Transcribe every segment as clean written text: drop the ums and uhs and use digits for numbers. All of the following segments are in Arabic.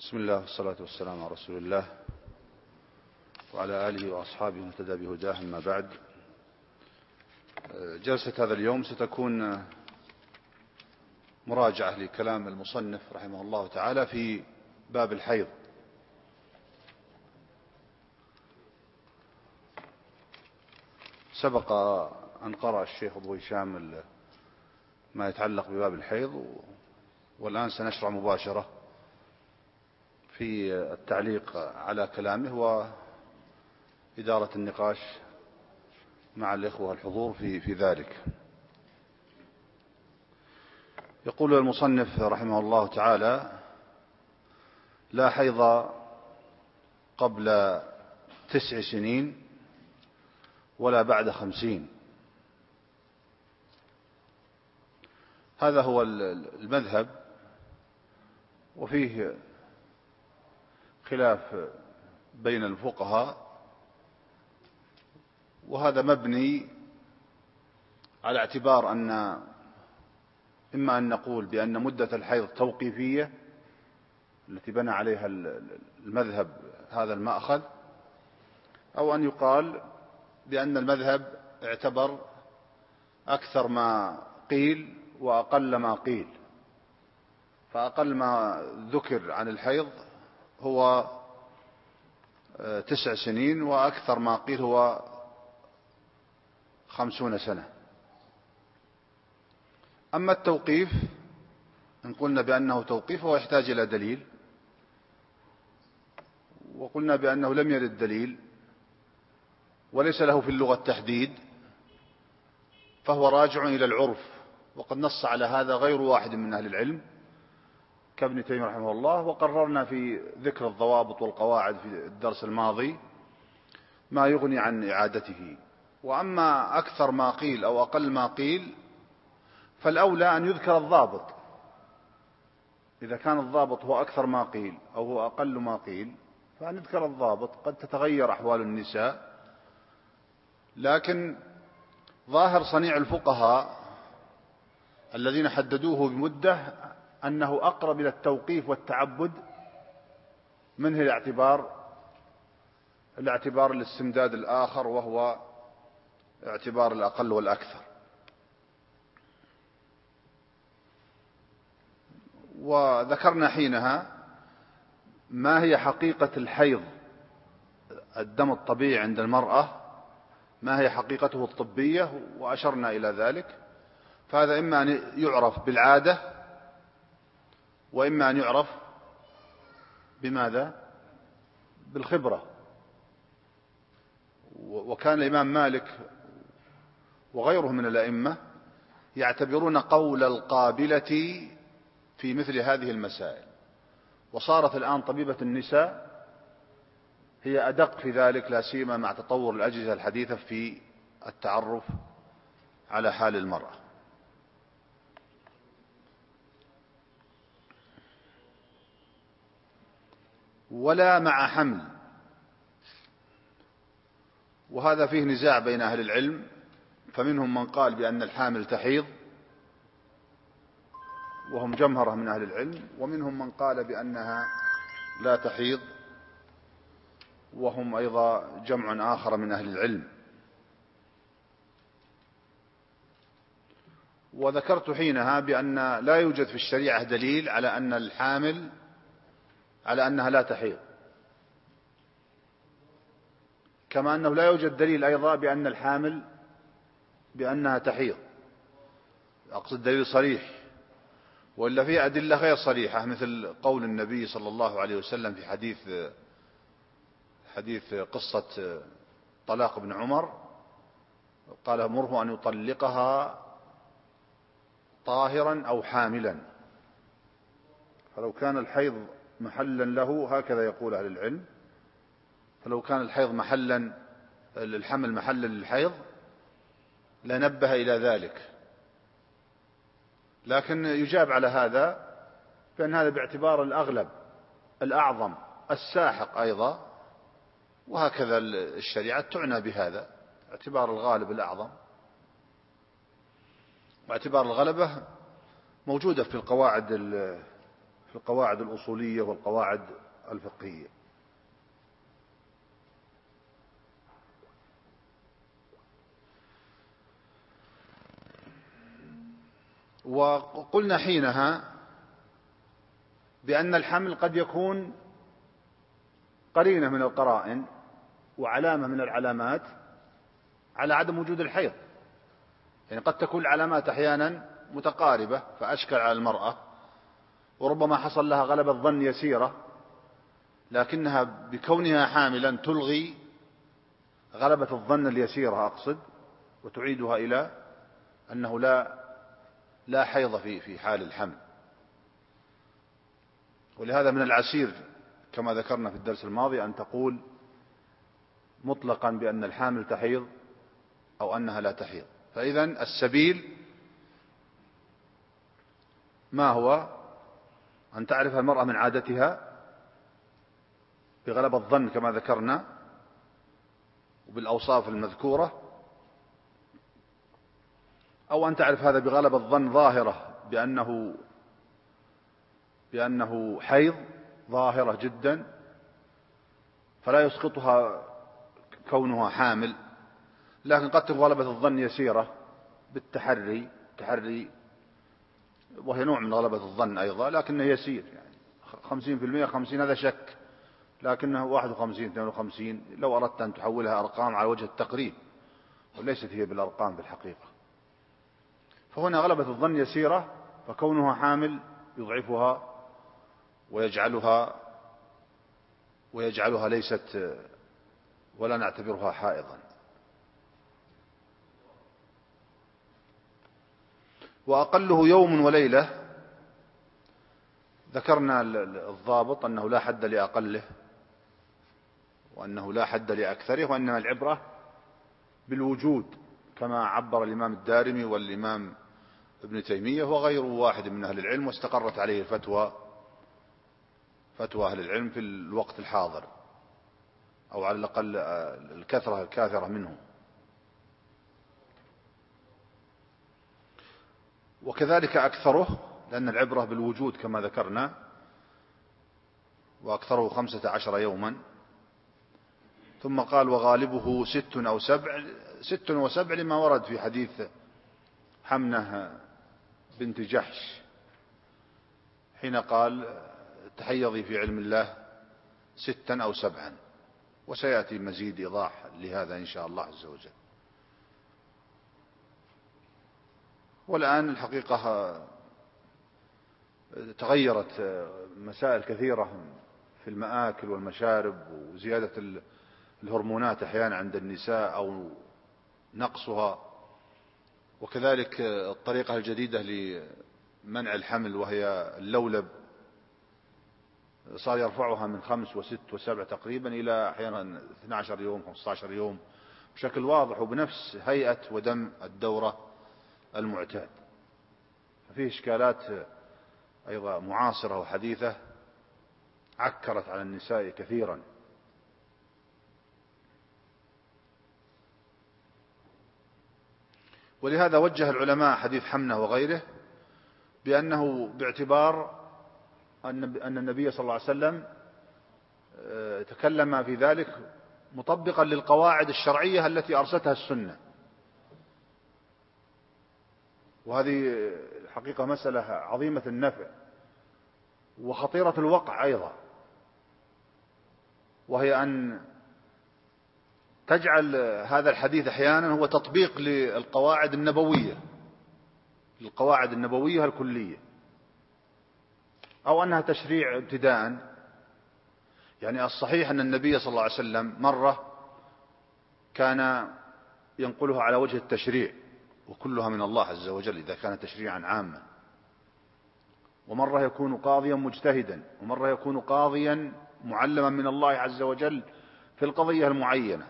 بسم الله والصلاة والسلام على رسول الله وعلى آله وأصحابه المهتدى بهداه، أما بعد. جلسة هذا اليوم ستكون مراجعة لكلام المصنف رحمه الله تعالى في باب الحيض. سبق أن قرأ الشيخ أبو هشام ما يتعلق بباب الحيض، والآن سنشرع مباشرة في التعليق على كلامه وإدارة النقاش مع الإخوة الحضور في ذلك. يقول المصنف رحمه الله تعالى: لا حيض قبل 9 سنين ولا بعد 50. هذا هو المذهب، وفيه خلاف بين الفقهاء، وهذا مبني على اعتبار أن إما أن نقول بأن مدة الحيض توقيفية التي بنى عليها المذهب هذا المأخذ، أو أن يقال بأن المذهب اعتبر أكثر ما قيل وأقل ما قيل، فأقل ما ذكر عن الحيض هو 9 سنين، وأكثر ما قيل هو 50 سنة. أما التوقيف، إن قلنا بأنه توقيف هو يحتاج إلى دليل، وقلنا بأنه لم يرد دليل وليس له في اللغة تحديد، فهو راجع إلى العرف، وقد نص على هذا غير واحد من أهل العلم كابن تيمية رحمه الله، وقررنا في ذكر الضوابط والقواعد في الدرس الماضي ما يغني عن إعادته. وأما أكثر ما قيل أو أقل ما قيل، فالأولى أن يذكر الضابط. إذا كان الضابط هو أكثر ما قيل أو هو أقل ما قيل فنذكر الضابط. قد تتغير أحوال النساء، لكن ظاهر صنيع الفقهاء الذين حددوه بمدة أنه أقرب إلى التوقيف والتعبد منه الاعتبار الاستمداد الآخر، وهو اعتبار الأقل والأكثر. وذكرنا حينها ما هي حقيقة الحيض، الدم الطبيعي عند المرأة، ما هي حقيقته الطبية، وأشرنا إلى ذلك. فهذا إما أن يعرف بالعادة، وإما أن يعرف بماذا؟ بالخبرة. وكان الإمام مالك وغيره من الأئمة يعتبرون قول القابلة في مثل هذه المسائل، وصارت الآن طبيبة النساء هي أدق في ذلك، لا سيما مع تطور الأجهزة الحديثة في التعرف على حال المرأة. ولا مع حمل، وهذا فيه نزاع بين أهل العلم، فمنهم من قال بأن الحامل تحيض وهم جمهرة من أهل العلم، ومنهم من قال بأنها لا تحيض وهم أيضا جمع آخر من أهل العلم. وذكرت حينها بأن لا يوجد في الشريعة دليل على أن الحامل على أنها لا تحيض، كما أنه لا يوجد دليل أيضا بأن الحامل بأنها تحيض، أقصد دليل صريح، وإلا فيه أدلة غير صريحة، مثل قول النبي صلى الله عليه وسلم في حديث قصة طلاق ابن عمر، قال: مره أن يطلقها طاهرا أو حاملا. فلو كان الحيض محلا له، هكذا يقول أهل العلم، فلو كان الحمل محلا للحيض لنبه إلى ذلك. لكن يجاب على هذا بأن هذا باعتبار الأغلب الأعظم الساحق أيضا، وهكذا الشريعة تعنى بهذا، اعتبار الغالب الأعظم. واعتبار الغلبة موجودة في القواعد في القواعد الأصولية والقواعد الفقهية. وقلنا حينها بأن الحمل قد يكون قرينة من القرائن وعلامة من العلامات على عدم وجود الحيض. يعني قد تكون العلامات أحيانا متقاربة فأشكل على المرأة، وربما حصل لها غلبة ظن يسيرة، لكنها بكونها حاملا تلغي غلبة الظن اليسيرة أقصد، وتعيدها إلى أنه لا حيض في حال الحمل. ولهذا من العسير كما ذكرنا في الدرس الماضي أن تقول مطلقا بأن الحامل تحيض أو أنها لا تحيض. فإذا السبيل ما هو؟ أن تعرف المرأة من عادتها بغلب الظن كما ذكرنا وبالأوصاف المذكورة، أو أن تعرف هذا بغلب الظن ظاهرة بأنه حيض ظاهرة جدا فلا يسقطها كونها حامل، لكن قد تكون غلبة الظن يسيرة بالتحري وهي نوع من غلبة الظن أيضا لكنه يسير، يعني 50% 50 هذا شك، لكنه 51 52 لو أردت أن تحولها أرقام على وجه التقريب، وليست هي بالأرقام في الحقيقة. فهنا غلبة الظن يسيرة، فكونها حامل يضعفها ويجعلها ليست ولا نعتبرها حائضا. وأقله يوم وليلة ذكرنا الضابط أنه لا حد لأقله وأنه لا حد لأكثره، وأنما العبرة بالوجود كما عبر الإمام الدارمي والإمام ابن تيمية وغير واحد من أهل العلم، واستقرت عليه فتوى أهل العلم في الوقت الحاضر، أو على الأقل الكثرة الكاثرة منه. وكذلك أكثره، لأن العبرة بالوجود كما ذكرنا، وأكثره 15 يوما. ثم قال وغالبه 6 أو 7، 6 و7 لما ورد في حديث حمنة بنت جحش حين قال تحيضي في علم الله 6 أو 7، وسيأتي مزيد إيضاح لهذا إن شاء الله عز وجل. والآن الحقيقة تغيرت مسائل كثيرة في المآكل والمشارب، وزيادة الهرمونات أحيانا عند النساء أو نقصها، وكذلك الطريقة الجديدة لمنع الحمل وهي اللولب، صار يرفعها من 5 و6 و7 تقريبا إلى أحيانا 12 يوم 15 يوم بشكل واضح وبنفس هيئة ودم الدورة المعتاد. فيه إشكالات أيضا معاصرة وحديثة عكرت على النساء كثيرا. ولهذا وجه العلماء حديث حمنة وغيره بأنه باعتبار أن النبي صلى الله عليه وسلم تكلم في ذلك مطبقا للقواعد الشرعية التي أرستها السنة. وهذه الحقيقة مسألة عظيمة النفع وخطيرة الوقع أيضا، وهي أن تجعل هذا الحديث أحيانا هو تطبيق للقواعد النبوية الكلية، أو أنها تشريع ابتداء. يعني الصحيح أن النبي صلى الله عليه وسلم مرة كان ينقلها على وجه التشريع وكلها من الله عز وجل إذا كان تشريعا عاما، ومرة يكون قاضيا مجتهدا، ومرة يكون قاضيا معلما من الله عز وجل في القضية المعينة،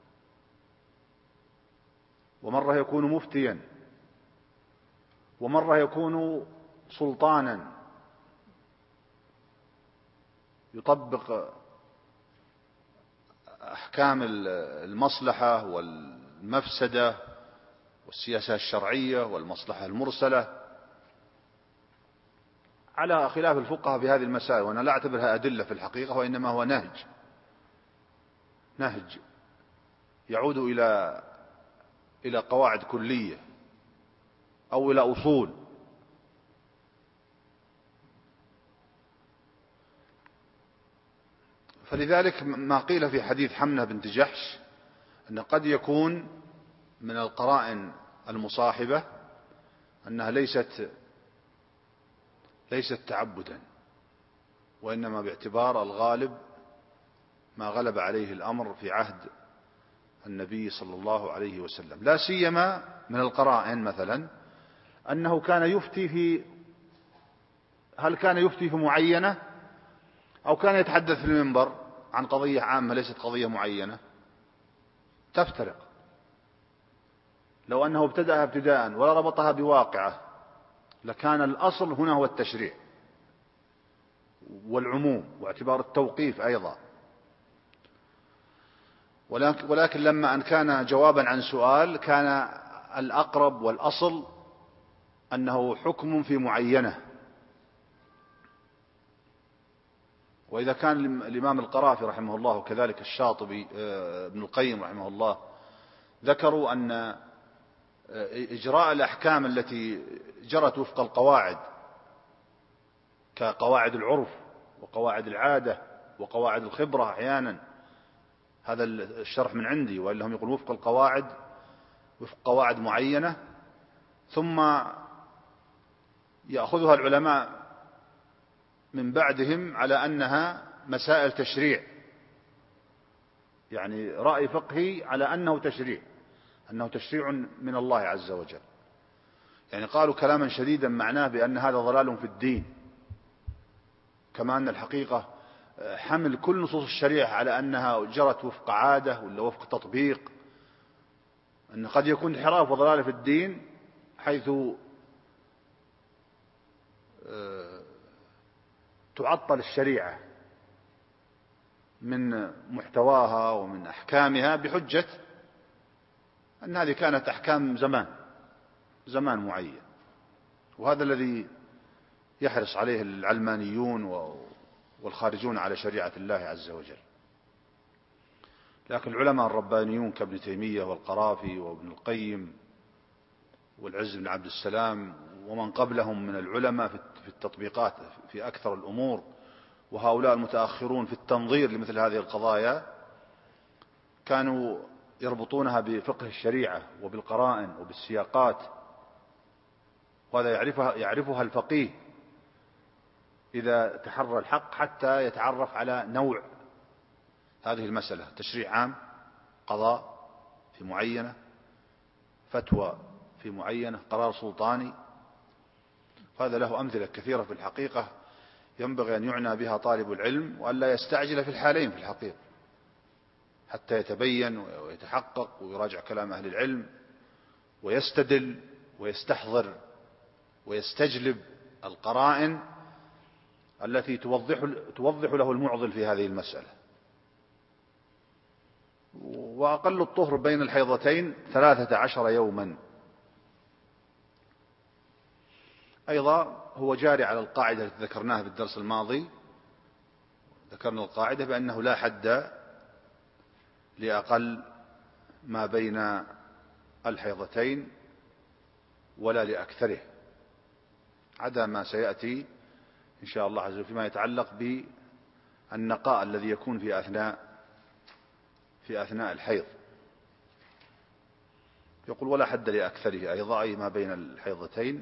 ومرة يكون مفتيا، ومرة يكون سلطانا يطبق أحكام المصلحة والمفسدة والسياسة الشرعية والمصلحة المرسلة على خلاف الفقهاء في هذه المسائل، وأنا لا أعتبرها أدلة في الحقيقة، وإنما هو نهج يعود إلى قواعد كلية أو إلى أصول. فلذلك ما قيل في حديث حمنة بنت جحش أن قد يكون من القرائن المصاحبة أنها ليست تعبدا، وإنما باعتبار الغالب ما غلب عليه الأمر في عهد النبي صلى الله عليه وسلم، لا سيما من القرائن مثلا أنه كان يفتي هل كان يفتي في معينة أو كان يتحدث في المنبر عن قضية عامة ليست قضية معينة، تفترق. لو أنه ابتدأها ابتداء ولا ربطها بواقعة لكان الأصل هنا هو التشريع والعموم واعتبار التوقيف أيضا، ولكن لما أن كان جوابا عن سؤال كان الأقرب والأصل أنه حكم في معينة. وإذا كان الإمام القرافي رحمه الله وكذلك الشاطبي ابن القيم رحمه الله ذكروا أن إجراء الأحكام التي جرت وفق القواعد كقواعد العرف وقواعد العادة وقواعد الخبرة أحيانا، هذا الشرح من عندي، وإلا هم يقولون وفق القواعد وفق قواعد معينة، ثم يأخذها العلماء من بعدهم على أنها مسائل تشريع، يعني رأي فقهي على أنه تشريع من الله عز وجل. يعني قالوا كلاما شديدا معناه بأن هذا ضلال في الدين، كما أن الحقيقة حمل كل نصوص الشريعة على أنها جرت وفق عادة ولا وفق تطبيق، أن قد يكون انحراف وضلال في الدين حيث تعطل الشريعة من محتواها ومن أحكامها بحجة أن هذه كانت أحكام زمان معين. وهذا الذي يحرص عليه العلمانيون والخارجون على شريعة الله عز وجل. لكن العلماء الربانيون كابن تيمية والقرافي وابن القيم والعز بن عبد السلام ومن قبلهم من العلماء في التطبيقات في أكثر الأمور، وهؤلاء المتأخرون في التنظير لمثل هذه القضايا كانوا يربطونها بفقه الشريعة وبالقرائن وبالسياقات، وهذا يعرفها الفقيه إذا تحرى الحق حتى يتعرف على نوع هذه المسألة: تشريع عام، قضاء في معينة، فتوى في معينة، قرار سلطاني. هذا له أمثلة كثيرة في الحقيقة ينبغي أن يعنى بها طالب العلم، وأن لا يستعجل في الحالين في الحقيقة حتى يتبين ويتحقق ويراجع كلام أهل العلم ويستدل ويستحضر ويستجلب القرائن التي توضح له المعضل في هذه المسألة. وأقل الطهر بين الحيضتين 13 يوما. أيضا هو جاري على القاعدة التي ذكرناها في الدرس الماضي، ذكرنا القاعدة بأنه لا حد لأقل ما بين الحيضتين ولا لأكثره، عدا ما سيأتي إن شاء الله عز وجل فيما يتعلق بالنقاء الذي يكون في أثناء الحيض. يقول ولا حد لأكثره، أيضا أي ما بين الحيضتين.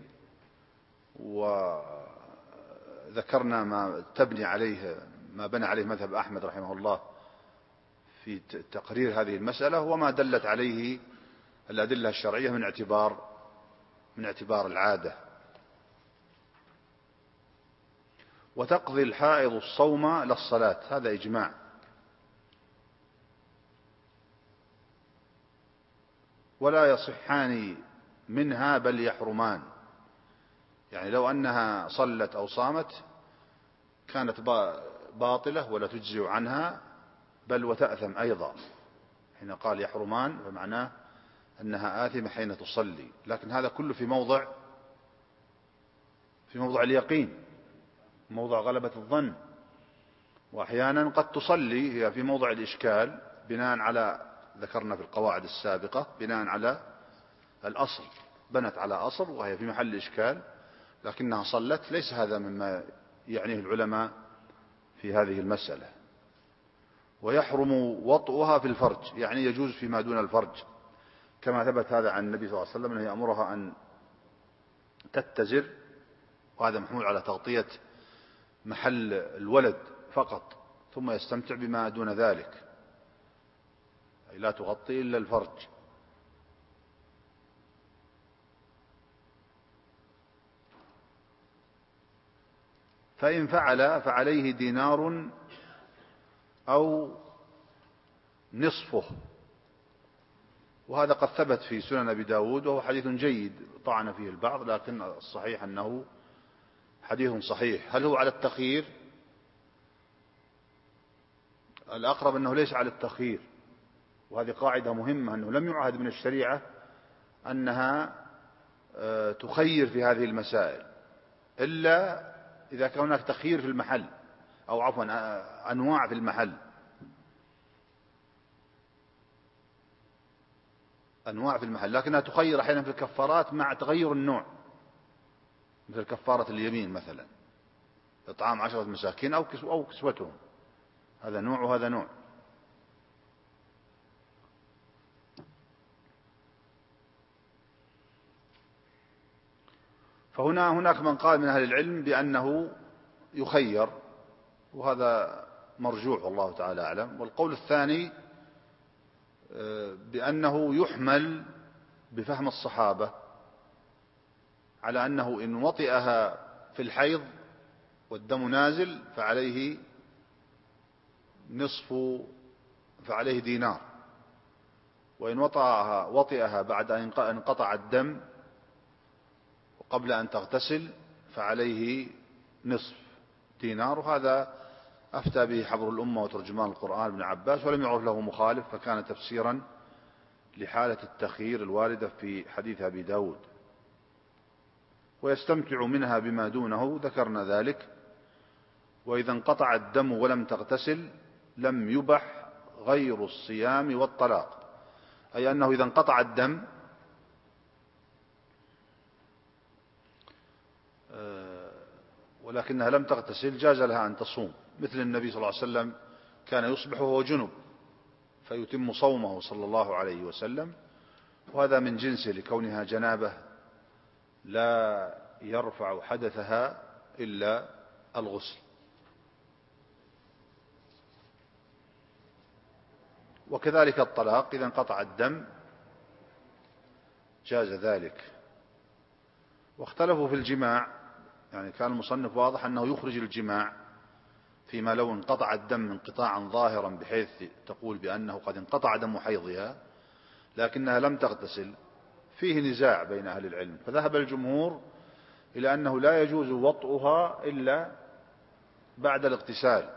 وذكرنا ما بنى عليه مذهب أحمد رحمه الله في تقرير هذه المسألة، وما دلت عليه الأدلة الشرعية من اعتبار العادة. وتقضي الحائض الصوم للصلاة، هذا إجماع. ولا يصحان منها بل يحرمان، يعني لو أنها صلت أو صامت كانت باطلة ولا تجزئ عنها، بل وتأثم أيضا. حين قال يحرمان فمعناه أنها آثمة حين تصلي، لكن هذا كله في موضع اليقين. موضع غلبة الظن. وأحيانا قد تصلي هي في موضع الإشكال بناء على، ذكرنا في القواعد السابقة، بناء على الأصل، بنت على أصل وهي في محل إشكال لكنها صلت. ليس هذا مما يعنيه العلماء في هذه المسألة. ويحرم وطئها في الفرج، يعني يجوز فيما دون الفرج، كما ثبت هذا عن النبي صلى الله عليه وسلم أنه يأمرها أن تتزر، وهذا محمول على تغطية محل الولد فقط، ثم يستمتع بما دون ذلك، أي لا تغطي إلا الفرج. فإن فعل فعليه دينار أو نصفه، وهذا قد ثبت في سنن أبي داود، وهو حديث جيد طعن فيه البعض، لكن الصحيح أنه حديث صحيح. هل هو على التخيير؟ الأقرب أنه ليس على التخيير، وهذه قاعدة مهمة، أنه لم يعهد من الشريعة أنها تخير في هذه المسائل إلا إذا كان هناك تخيير في المحل، أو عفوا أنواع في المحل، أنواع في المحل، لكنها تخير أحيانا في الكفارات مع تغير النوع، مثل كفارة اليمين مثلا، إطعام 10 مساكين أو كسوتهم، هذا نوع وهذا نوع. هناك من قال من أهل العلم بأنه يخير، وهذا مرجوح والله تعالى أعلم. والقول الثاني بأنه يحمل بفهم الصحابة على أنه إن وطئها في الحيض والدم نازل فعليه دينار، وإن وطئها بعد أن انقطع الدم وقبل أن تغتسل فعليه نصف دينار. وهذا أفتى به حبر الأمة وترجمان القرآن ابن عباس، ولم يعرف له مخالف، فكان تفسيرا لحالة التخيير الواردة في حديث أبي داود. ويستمتع منها بما دونه، ذكرنا ذلك. وإذا انقطع الدم ولم تغتسل لم يبح غير الصيام والطلاق، أي أنه إذا انقطع الدم ولكنها لم تغتسل جاز لها أن تصوم، مثل النبي صلى الله عليه وسلم كان يصبح وهو جنب فيتم صومه صلى الله عليه وسلم، وهذا من جنسه لكونها جنابة لا يرفع حدثها إلا الغسل. وكذلك الطلاق إذا انقطع الدم جاز ذلك. واختلفوا في الجماع، يعني كان المصنف واضح أنه يخرج الجماع فيما لو انقطع الدم انقطاعا ظاهرا بحيث تقول بأنه قد انقطع دم حيضها لكنها لم تغتسل. فيه نزاع بين أهل العلم، فذهب الجمهور إلى أنه لا يجوز وطئها إلا بعد الاغتسال،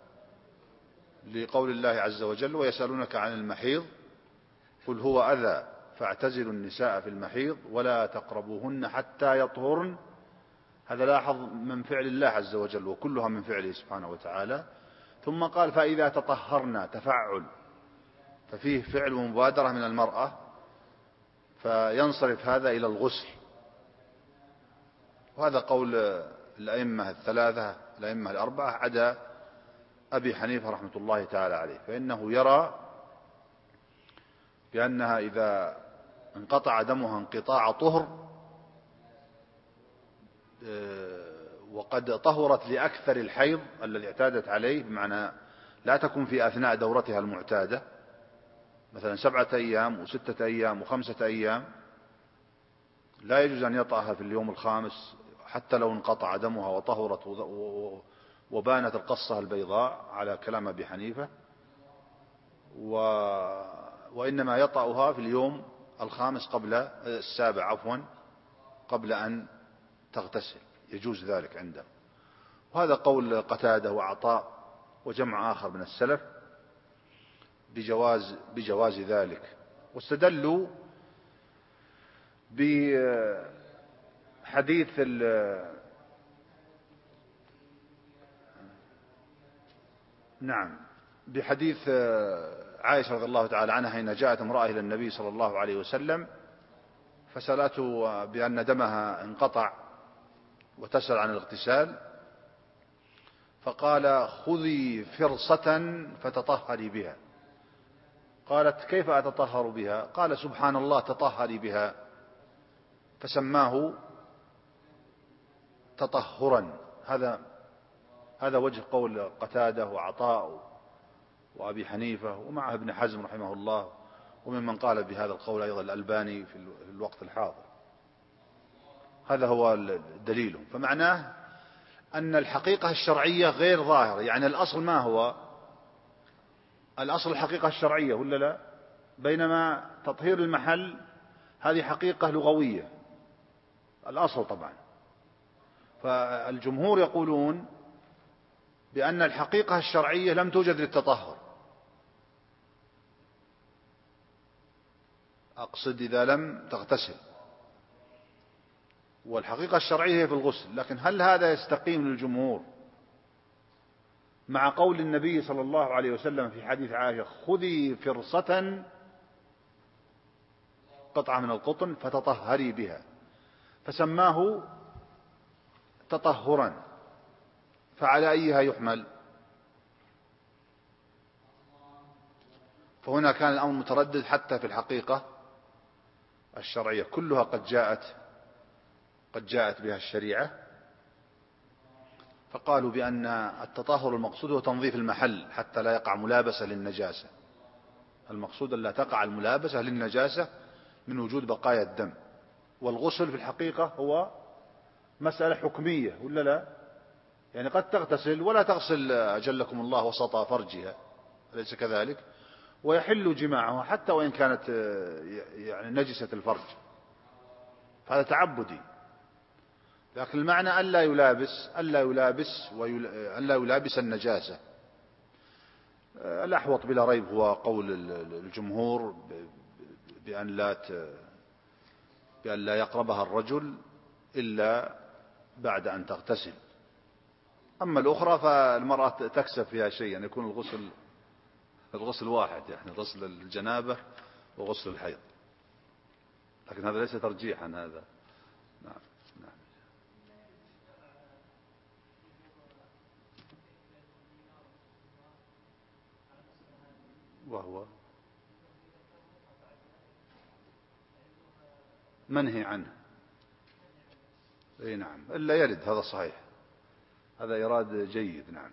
لقول الله عز وجل: ويسألونك عن المحيض قل هو أذى فاعتزلوا النساء في المحيض ولا تقربوهن حتى يطهرن. هذا لاحظ من فعل الله عز وجل، وكلها من فعله سبحانه وتعالى. ثم قال: فإذا تطهرنا، تفعل، ففيه فعل ومبادرة من المرأة، فينصرف هذا إلى الغسل. وهذا قول الأئمة الثلاثة، الأئمة الأربعة، عدا أبي حنيفة رحمة الله تعالى عليه، فإنه يرى بأنها إذا انقطع دمها انقطاع طهر وقد طهرت لأكثر الحيض الذي اعتادت عليه، بمعنى لا تكون في أثناء دورتها المعتادة، مثلا 7 أيام و6 أيام و5 أيام، لا يجوز أن يطأها في اليوم الخامس حتى لو انقطع دمها وطهرت وبانت القصة البيضاء على كلام أبي حنيفة، وإنما يطأها في اليوم الخامس السابع قبل أن تغتسل، يجوز ذلك عنده. وهذا قول قتادة وعطاء وجمع آخر من السلف بجواز ذلك. واستدلوا بحديث نعم. بحديث عائشة رضي الله تعالى عنها حين جاءت امرأة إلى النبي صلى الله عليه وسلم فسألته بأن دمها انقطع وتسأل عن الاغتسال، فقال خذي فرصة فتطهري بها. قالت كيف أتطهر بها؟ قال سبحان الله تطهري بها، فسماه تطهرا. هذا وجه قول قتادة وعطاء وأبي حنيفة ومعه ابن حزم رحمه الله، وممن قال بهذا القول أيضا الألباني في الوقت الحاضر. هذا هو الدليل. فمعناه أن الحقيقة الشرعية غير ظاهرة، يعني الأصل ما هو؟ الأصل الحقيقة الشرعية ولا لا؟ بينما تطهير المحل هذه حقيقة لغوية الأصل طبعا. فالجمهور يقولون بأن الحقيقة الشرعية لم توجد للتطهر، أقصد إذا لم تغتسل، والحقيقة الشرعية هي في الغسل. لكن هل هذا يستقيم للجمهور مع قول النبي صلى الله عليه وسلم في حديث عائشة خذي فرصة قطعة من القطن فتطهري بها، فسماه تطهرا؟ فعلى أيها يحمل؟ فهنا كان الأمر متردد حتى في الحقيقة الشرعية كلها قد جاءت بها الشريعة. فقالوا بأن التطهر المقصود هو تنظيف المحل حتى لا يقع ملابسة للنجاسة. المقصود أن لا تقع الملابسة للنجاسة من وجود بقايا الدم. والغسل في الحقيقة هو مسألة حكمية ولا لا؟ يعني قد تغتسل ولا تغسل أجلكم الله وسط فرجها، أليس كذلك؟ ويحل جماعها حتى وإن كانت يعني نجسة الفرج، فهذا تعبدي. لكن المعنى ألا يلابس النجاسة. الأحوط بلا ريب هو قول الجمهور بأن لا يقربها الرجل إلا بعد أن تغتسل. أما الأخرى فالمرأة تكسب فيها شيء، أن يكون الغسل واحد، يعني غسل الجنابة وغسل الحيض. لكن هذا ليس ترجيحا هذا. نعم. وهو منهي عنه. اي نعم، إلا يرد، هذا صحيح، هذا إيراد جيد. نعم.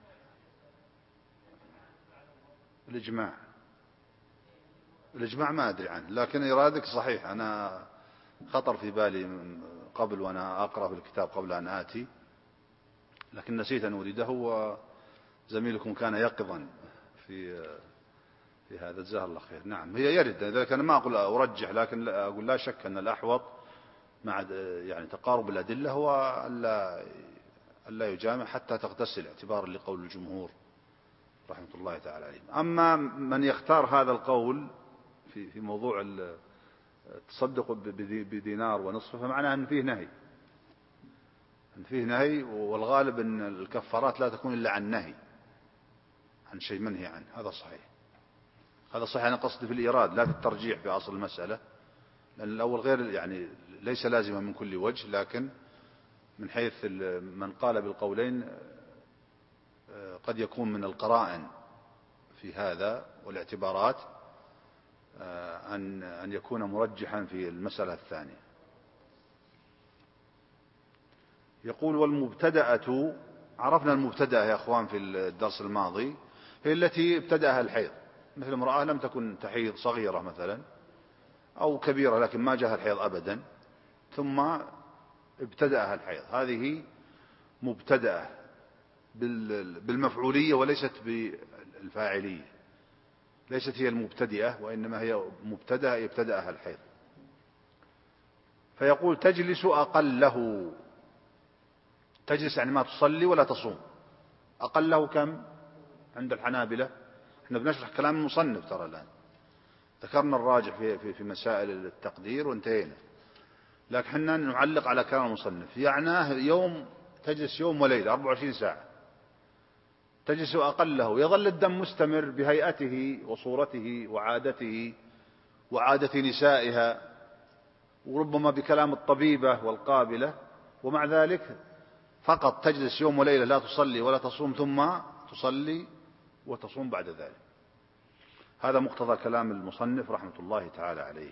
الإجماع ما أدري عنه، لكن إيرادك صحيح. أنا خطر في بالي من قبل وأنا أقرأ في الكتاب قبل أن آتي، لكن نسيت أن أريده، وزميلكم كان يقظا في هذا. جزاه الله خير. نعم، هي يرد، لذلك أنا ما أقول أرجح، لكن أقول لا شك أن الأحوط مع يعني تقارب الأدلة هو ألا يجامع حتى تغتسل، اعتبارا لقول الجمهور رحمة الله تعالى عليهم. أما من يختار هذا القول في موضوع التصدق بدينار ونصف، فمعناه أن فيه نهي، والغالب أن الكفارات لا تكون إلا عن نهي، عن شيء منهي عنه. هذا صحيح. أنا قصدي في الإيراد لا في الترجيح في أصل المسألة، لأن الأول غير يعني ليس لازما من كل وجه، لكن من حيث من قال بالقولين قد يكون من القرائن في هذا والاعتبارات أن يكون مرجحا في المسألة الثانية. يقول والمبتدأة، عرفنا المبتدأة يا أخوان في الدرس الماضي، هي التي ابتدأها الحيض، مثل امرأة لم تكن تحيض، صغيرة مثلا أو كبيرة لكن ما جاءها الحيض أبدا، ثم ابتدأها الحيض، هذه مبتدأة بالمفعولية وليست بالفاعلية. ليست هي المبتدئة، وإنما هي مبتدأة ابتدأها الحيض. فيقول تجلس أقله، تجلس يعني ما تصلي ولا تصوم. أقله كم عند الحنابلة؟ احنا بنشرح كلام المصنف ترى الآن، ذكرنا الراجح في مسائل التقدير وانتهينا، لكن احنا نعلق على كلام المصنف. يعني يوم، تجلس يوم وليلة 24 ساعة، تجلس أقله، يظل الدم مستمر بهيئته وصورته وعادته وعادة نسائها، وربما بكلام الطبيبة والقابلة، ومع ذلك فقط تجلس يوم وليلة لا تصلي ولا تصوم، ثم تصلي وتصوم بعد ذلك. هذا مقتضى كلام المصنف رحمة الله تعالى عليه.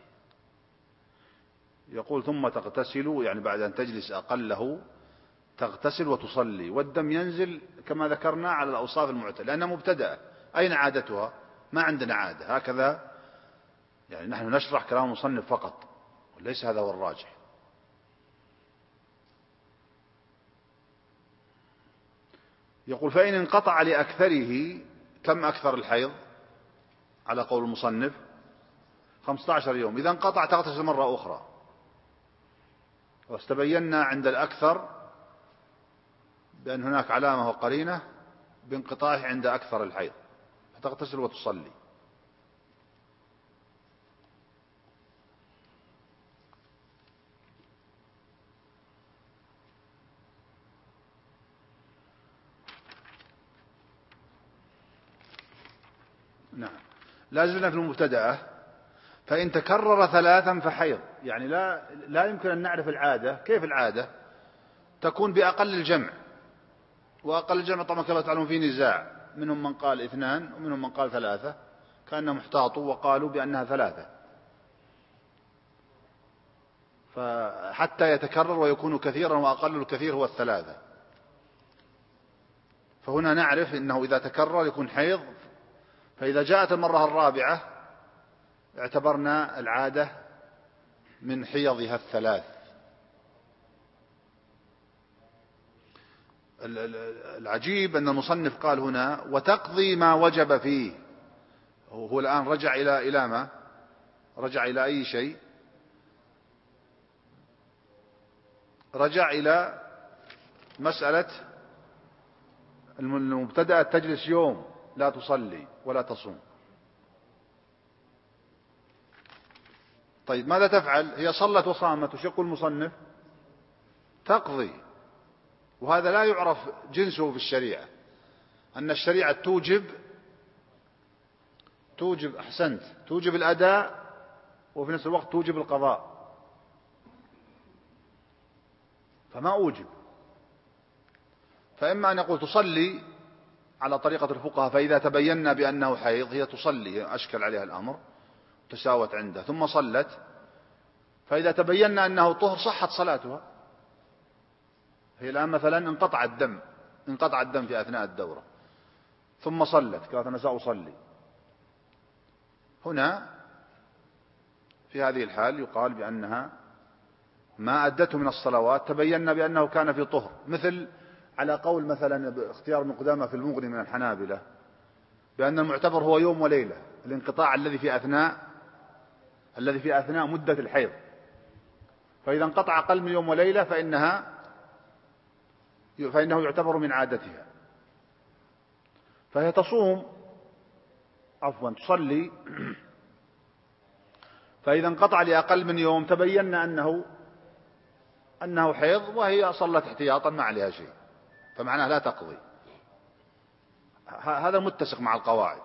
يقول ثم تغتسل، يعني بعد أن تجلس أقله تغتسل وتصلي، والدم ينزل كما ذكرنا على الأوصاف المعتادة، لأنها مبتدأة. أين عادتها؟ ما عندنا عادة هكذا، يعني نحن نشرح كلام المصنف فقط، وليس هذا هو الراجح. يقول فإن انقطع لأكثره، كم أكثر الحيض على قول المصنف؟ 15 يوم. إذا انقطع تغتسل مرة أخرى، واستبينا عند الأكثر بأن هناك علامة وقرينة بانقطاعه عند أكثر الحيض، فتغتسل وتصلي. نعم. لا زلنا في المبتدأة. فإن تكرر 3 فحيض، يعني لا يمكن أن نعرف العادة. كيف العادة؟ تكون بأقل الجمع، وأقل الجمع طبعا كما تعلمون في نزاع، منهم من قال 2 ومنهم من قال 3، كأنهم احتاطوا وقالوا بأنها 3، فحتى يتكرر ويكون كثيرا، وأقل الكثير هو 3. فهنا نعرف أنه إذا تكرر يكون حيض، فإذا جاءت المرة الرابعة اعتبرنا العادة من حيضها 3. العجيب أن المصنف قال هنا وتقضي ما وجب فيه. هو الآن رجع إلى ما؟ رجع إلى أي شيء؟ رجع إلى مسألة المبتدأ تجلس يوم لا تصلي ولا تصوم. طيب ماذا تفعل؟ هي صلت وصامت، وش يقول المصنف؟ تقضي. وهذا لا يعرف جنسه في الشريعة، أن الشريعة توجب أحسنت، توجب الأداء وفي نفس الوقت توجب القضاء، فما أوجب. فإما أن يقول تصلي على طريقة الفقهاء، فإذا تبينا بأنه حيض هي تصلي، أشكل عليها الأمر، تساوت عنده، ثم صلت، فإذا تبينا أنه طهر صحت صلاتها. هي الآن مثلا انقطع الدم في أثناء الدورة، ثم صلت، قالت أنا سأصلي. هنا في هذه الحال يقال بأنها ما أدته من الصلوات، تبين بأنه كان في طهر، مثل على قول مثلا اختيار ابن قدامة في المغني من الحنابلة بأن المعتبر هو يوم وليلة، الانقطاع الذي في أثناء مدة الحيض. فإذا انقطع أقل من يوم وليلة فإنه يعتبر من عادتها، فهي تصلي. فإذا انقطع لأقل من يوم تبين أنه حيض، وهي صلت احتياطا ما عليها شيء، فمعناه لا تقضي. هذا متسق مع القواعد.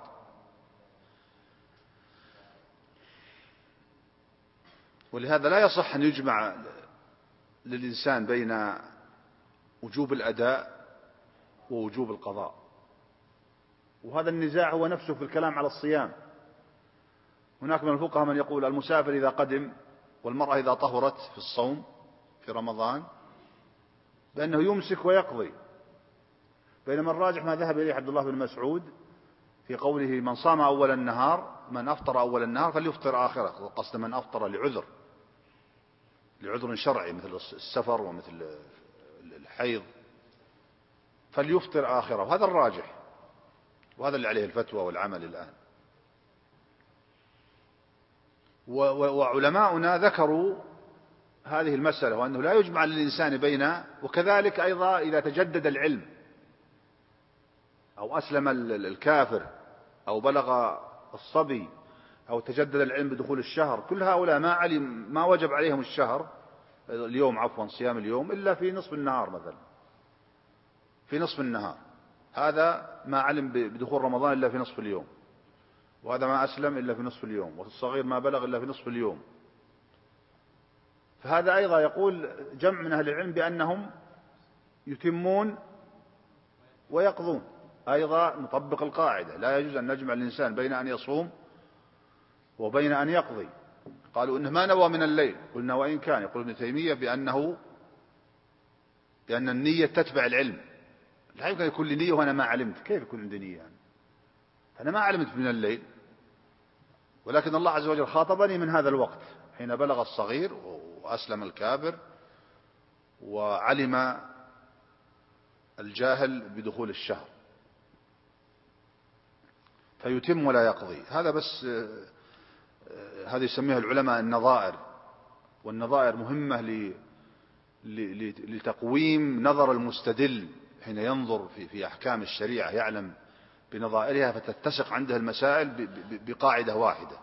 ولهذا لا يصح أن يجمع للإنسان بين وجوب الأداء ووجوب القضاء. وهذا النزاع هو نفسه في الكلام على الصيام. هناك من الفقهاء من يقول المسافر إذا قدم والمرأة إذا طهرت في الصوم في رمضان بأنه يمسك ويقضي، بينما الراجح ما ذهب إليه عبد الله بن مسعود في قوله من صام أول النهار، من أفطر أول النهار فليفطر آخره، قصد من أفطر لعذر شرعي مثل السفر ومثل الحيض، فليفطر آخره. وهذا الراجح، وهذا اللي عليه الفتوى والعمل الآن. وعلماؤنا ذكروا هذه المسألة، وأنه لا يجمع للإنسان بين، وكذلك أيضا إذا تجدد العلم أو أسلم الكافر أو بلغ الصبي أو تجدد العلم بدخول الشهر، كل هؤلاء ما وجب عليهم صيام اليوم إلا في نصف النهار مثلا، في نصف النهار. هذا ما علم بدخول رمضان إلا في نصف اليوم، وهذا ما أسلم إلا في نصف اليوم، والصغير ما بلغ إلا في نصف اليوم. فهذا أيضا يقول جمع من أهل العلم بأنهم يتمون ويقضون. أيضا نطبق القاعدة: لا يجوز أن نجمع الإنسان بين أن يصوم وبين أن يقضي. قالوا إنه ما نوى من الليل، قلنا وإن كان. يقول ابن تيمية بأن النية تتبع العلم. لا يمكن يكون لي نية وأنا ما علمت. كيف يكون عندي نية يعني؟ أنا ما علمت من الليل، ولكن الله عز وجل خاطبني من هذا الوقت حين بلغ الصغير وأسلم الكابر وعلم الجاهل بدخول الشهر، فيتم ولا يقضي. هذا بس هذه يسميها العلماء النظائر، والنظائر مهمة لتقويم نظر المستدل حين ينظر في أحكام الشريعة، يعلم بنظائرها فتتسق عنده المسائل بقاعدة واحدة.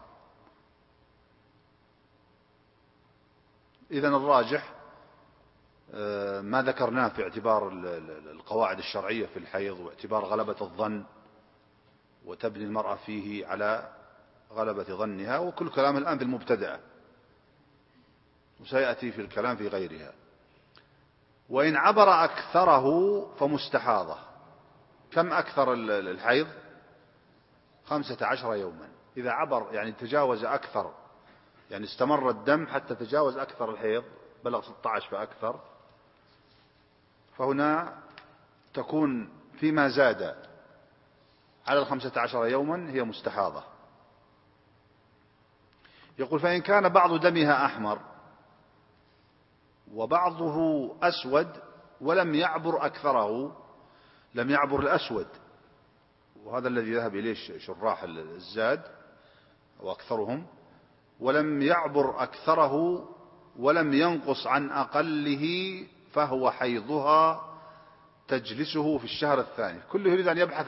إذن الراجح ما ذكرناه في اعتبار القواعد الشرعية في الحيض، واعتبار غلبة الظن، وتبني المرأة فيه على غلبة ظنها، وكل كلام الآن في المبتدأ، وسيأتي في الكلام في غيرها. وإن عبر أكثره فمستحاضة. كم أكثر الحيض؟ 15 يوما. إذا عبر يعني تجاوز أكثر، يعني استمر الدم حتى تجاوز أكثر الحيض، بلغ 16 فأكثر، فهنا تكون فيما زاد على 15 يوما هي مستحاضة. يقول: فإن كان بعض دمها أحمر وبعضه أسود ولم يعبر أكثره، لم يعبر الأسود، وهذا الذي ذهب إليه شراح الزاد وأكثرهم، ولم يعبر أكثره ولم ينقص عن أقله، فهو حيضها تجلسه في الشهر الثاني. كله يريد أن يبحث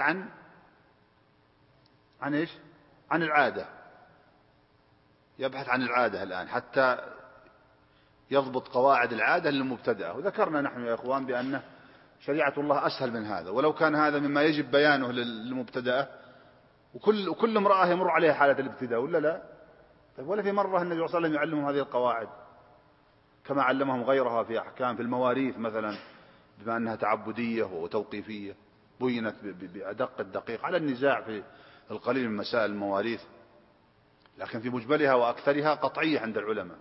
عن إيش؟ عن العادة. يبحث عن العادة الآن حتى يضبط قواعد العادة للمبتدأة. وذكرنا نحن يا إخوان بأن شريعة الله أسهل من هذا، ولو كان هذا مما يجب بيانه للمبتدأة، وكل امرأة يمر عليها حالة الابتداء، ولا لا؟ طيب، ولا في مرة النبي صلى الله عليه وسلم يعلمهم هذه القواعد كما علمهم غيرها في أحكام في المواريث مثلا، بما أنها تعبدية وتوقيفية، بينت بأدق الدقيق على النزاع في القليل من مسائل المواريث، لكن في مجملها وأكثرها قطعية عند العلماء.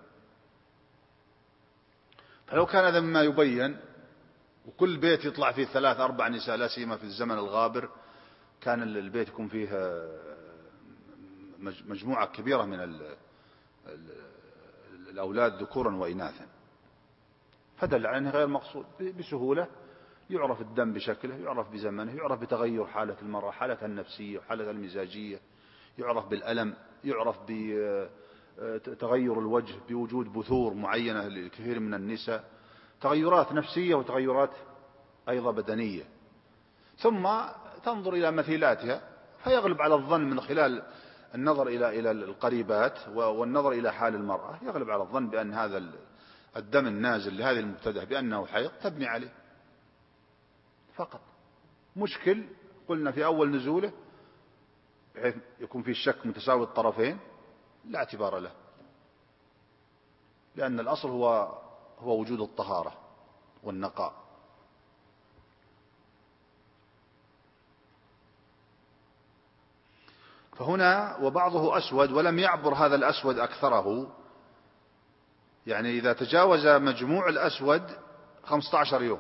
فلو كان هذا مما يبين، وكل بيت يطلع فيه 3 4 نساء، لا سيما في الزمن الغابر كان البيت يكون فيه مجموعة كبيرة من الأولاد ذكورا وإناثا، فدل على أنه غير مقصود. بسهولة يعرف الدم بشكله، يعرف بزمنه، يعرف بتغير حالة المرأة، حالتها النفسية وحالتها المزاجية، يعرف بالألم، يعرف بتغير الوجه، بوجود بثور معينة لكثير من النساء، تغيرات نفسية وتغيرات أيضا بدنية. ثم تنظر إلى مثيلاتها، فيغلب على الظن من خلال النظر إلى القريبات والنظر إلى حال المرأة، يغلب على الظن بأن هذا الدم النازل لهذه المبتدأ بأنه حيض، تبني عليه فقط. مشكل قلنا في أول نزوله بحيث يكون في الشك متساوي الطرفين، لا اعتبار له، لأن الأصل هو وجود الطهارة والنقاء. فهنا وبعضه أسود ولم يعبر هذا الأسود أكثره، يعني إذا تجاوز مجموع الأسود 15 يوم،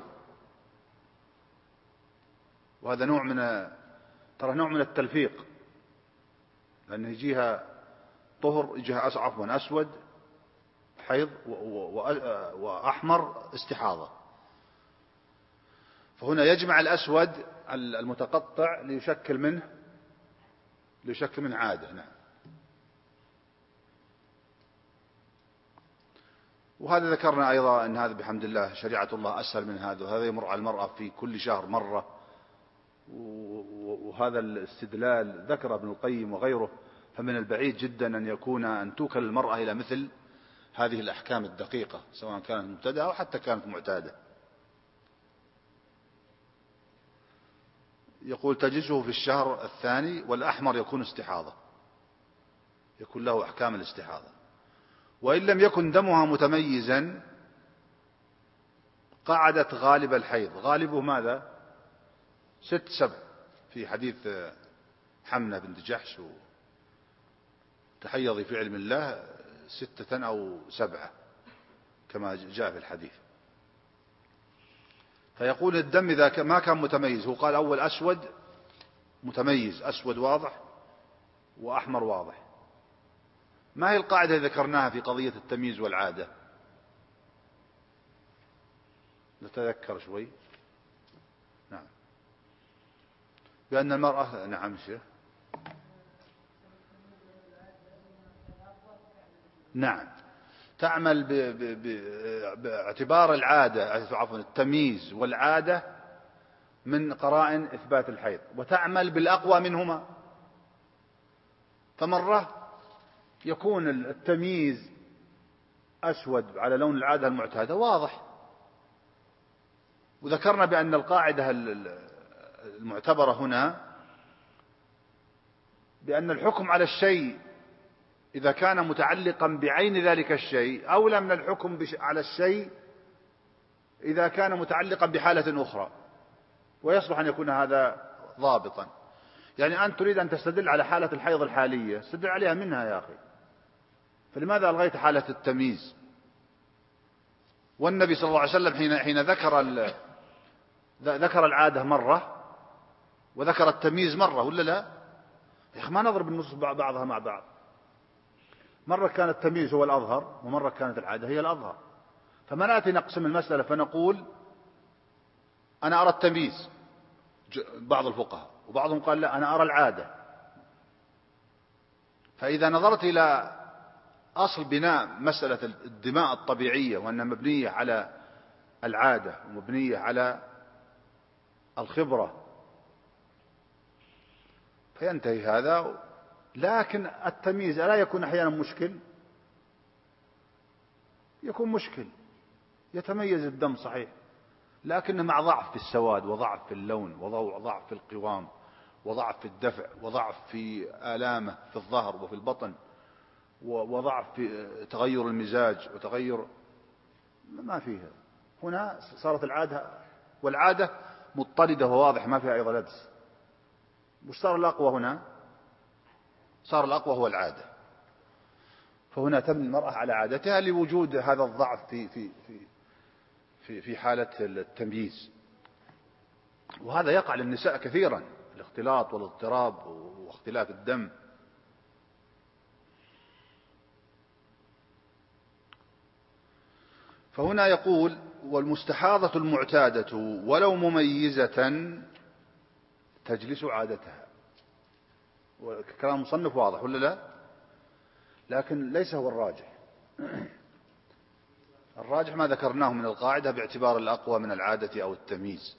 وهذا نوع من التلفيق، لأنه يجيها طهر، يجيها أسود حيض وأحمر استحاضة، فهنا يجمع الأسود المتقطع ليشكل منه عادة. نعم. وهذا ذكرنا أيضا أن هذا بحمد الله شريعة الله أسهل من هذا، وهذا يمر على المرأة في كل شهر مرة، وهذا الاستدلال ذكر ابن القيم وغيره، فمن البعيد جدا أن توكل المرأة إلى مثل هذه الأحكام الدقيقة، سواء كانت مبتدأة أو حتى كانت معتادة. يقول تجزه في الشهر الثاني، والأحمر يكون استحاضة، يكون له أحكام الاستحاضة. وإن لم يكن دمها متميزا قعدت غالب الحيض. غالبه ماذا؟ 6 7 في حديث حمنة بنت جحش تحيضي في علم الله 6 أو 7 كما جاء في الحديث. فيقول الدم إذا ما كان متميز، هو قال أول أسود متميز، أسود واضح وأحمر واضح. ما هي القاعدة اللي ذكرناها في قضية التمييز والعادة؟ نتذكر شوي. نعم، بأن المرأة، نعم شيخ، نعم، تعمل باعتبار العادة، عفوا التمييز والعادة من قرائن إثبات الحيض، وتعمل بالأقوى منهما. فمرة يكون التمييز أسود على لون العادة المعتادة واضح، وذكرنا بأن القاعدة المعتبرة هنا بأن الحكم على الشيء إذا كان متعلقا بعين ذلك الشيء أولى من الحكم على الشيء إذا كان متعلقا بحالة أخرى، ويصلح أن يكون هذا ضابطا. يعني أنت تريد أن تستدل على حالة الحيض الحالية، استدل عليها منها يا أخي، فلماذا ألغيت حالة التمييز؟ والنبي صلى الله عليه وسلم حين ذكر العادة مرة وذكر التمييز مرة، ولا لا؟ يا أخي ما نضرب النصوص بعضها مع بعض. مرة كان التمييز هو الأظهر، ومرة كانت العادة هي الأظهر. فما نأتي نقسم المسألة فنقول أنا أرى التمييز، بعض الفقهاء، وبعضهم قال لا أنا أرى العادة. فإذا نظرت إلى أصل بناء مسألة الدماء الطبيعية وأنها مبنية على العادة ومبنية على الخبرة فينتهي هذا. لكن التمييز ألا يكون أحيانا مشكل؟ يكون مشكل، يتميز الدم صحيح، لكنه مع ضعف في السواد وضعف في اللون وضعف في القوام وضعف في الدفع وضعف في آلامه في الظهر وفي البطن وضعف في تغير المزاج وتغير ما فيها. هنا صارت العادة، والعادة مضطردة وواضح ما فيها أيضا لبس. وش صار الأقوى هنا؟ صار الأقوى هو العادة. فهنا تبني المرأة على عادتها لوجود هذا الضعف في حالة التمييز. وهذا يقع للنساء كثيرا، الاختلاط والاضطراب واختلاف الدم. فهنا يقول والمستحاضة المعتادة ولو مميزة تجلس عادتها. وكلام مصنف واضح ولا لا؟ لكن ليس هو الراجح. الراجح ما ذكرناه من القاعدة باعتبار الأقوى من العادة أو التمييز.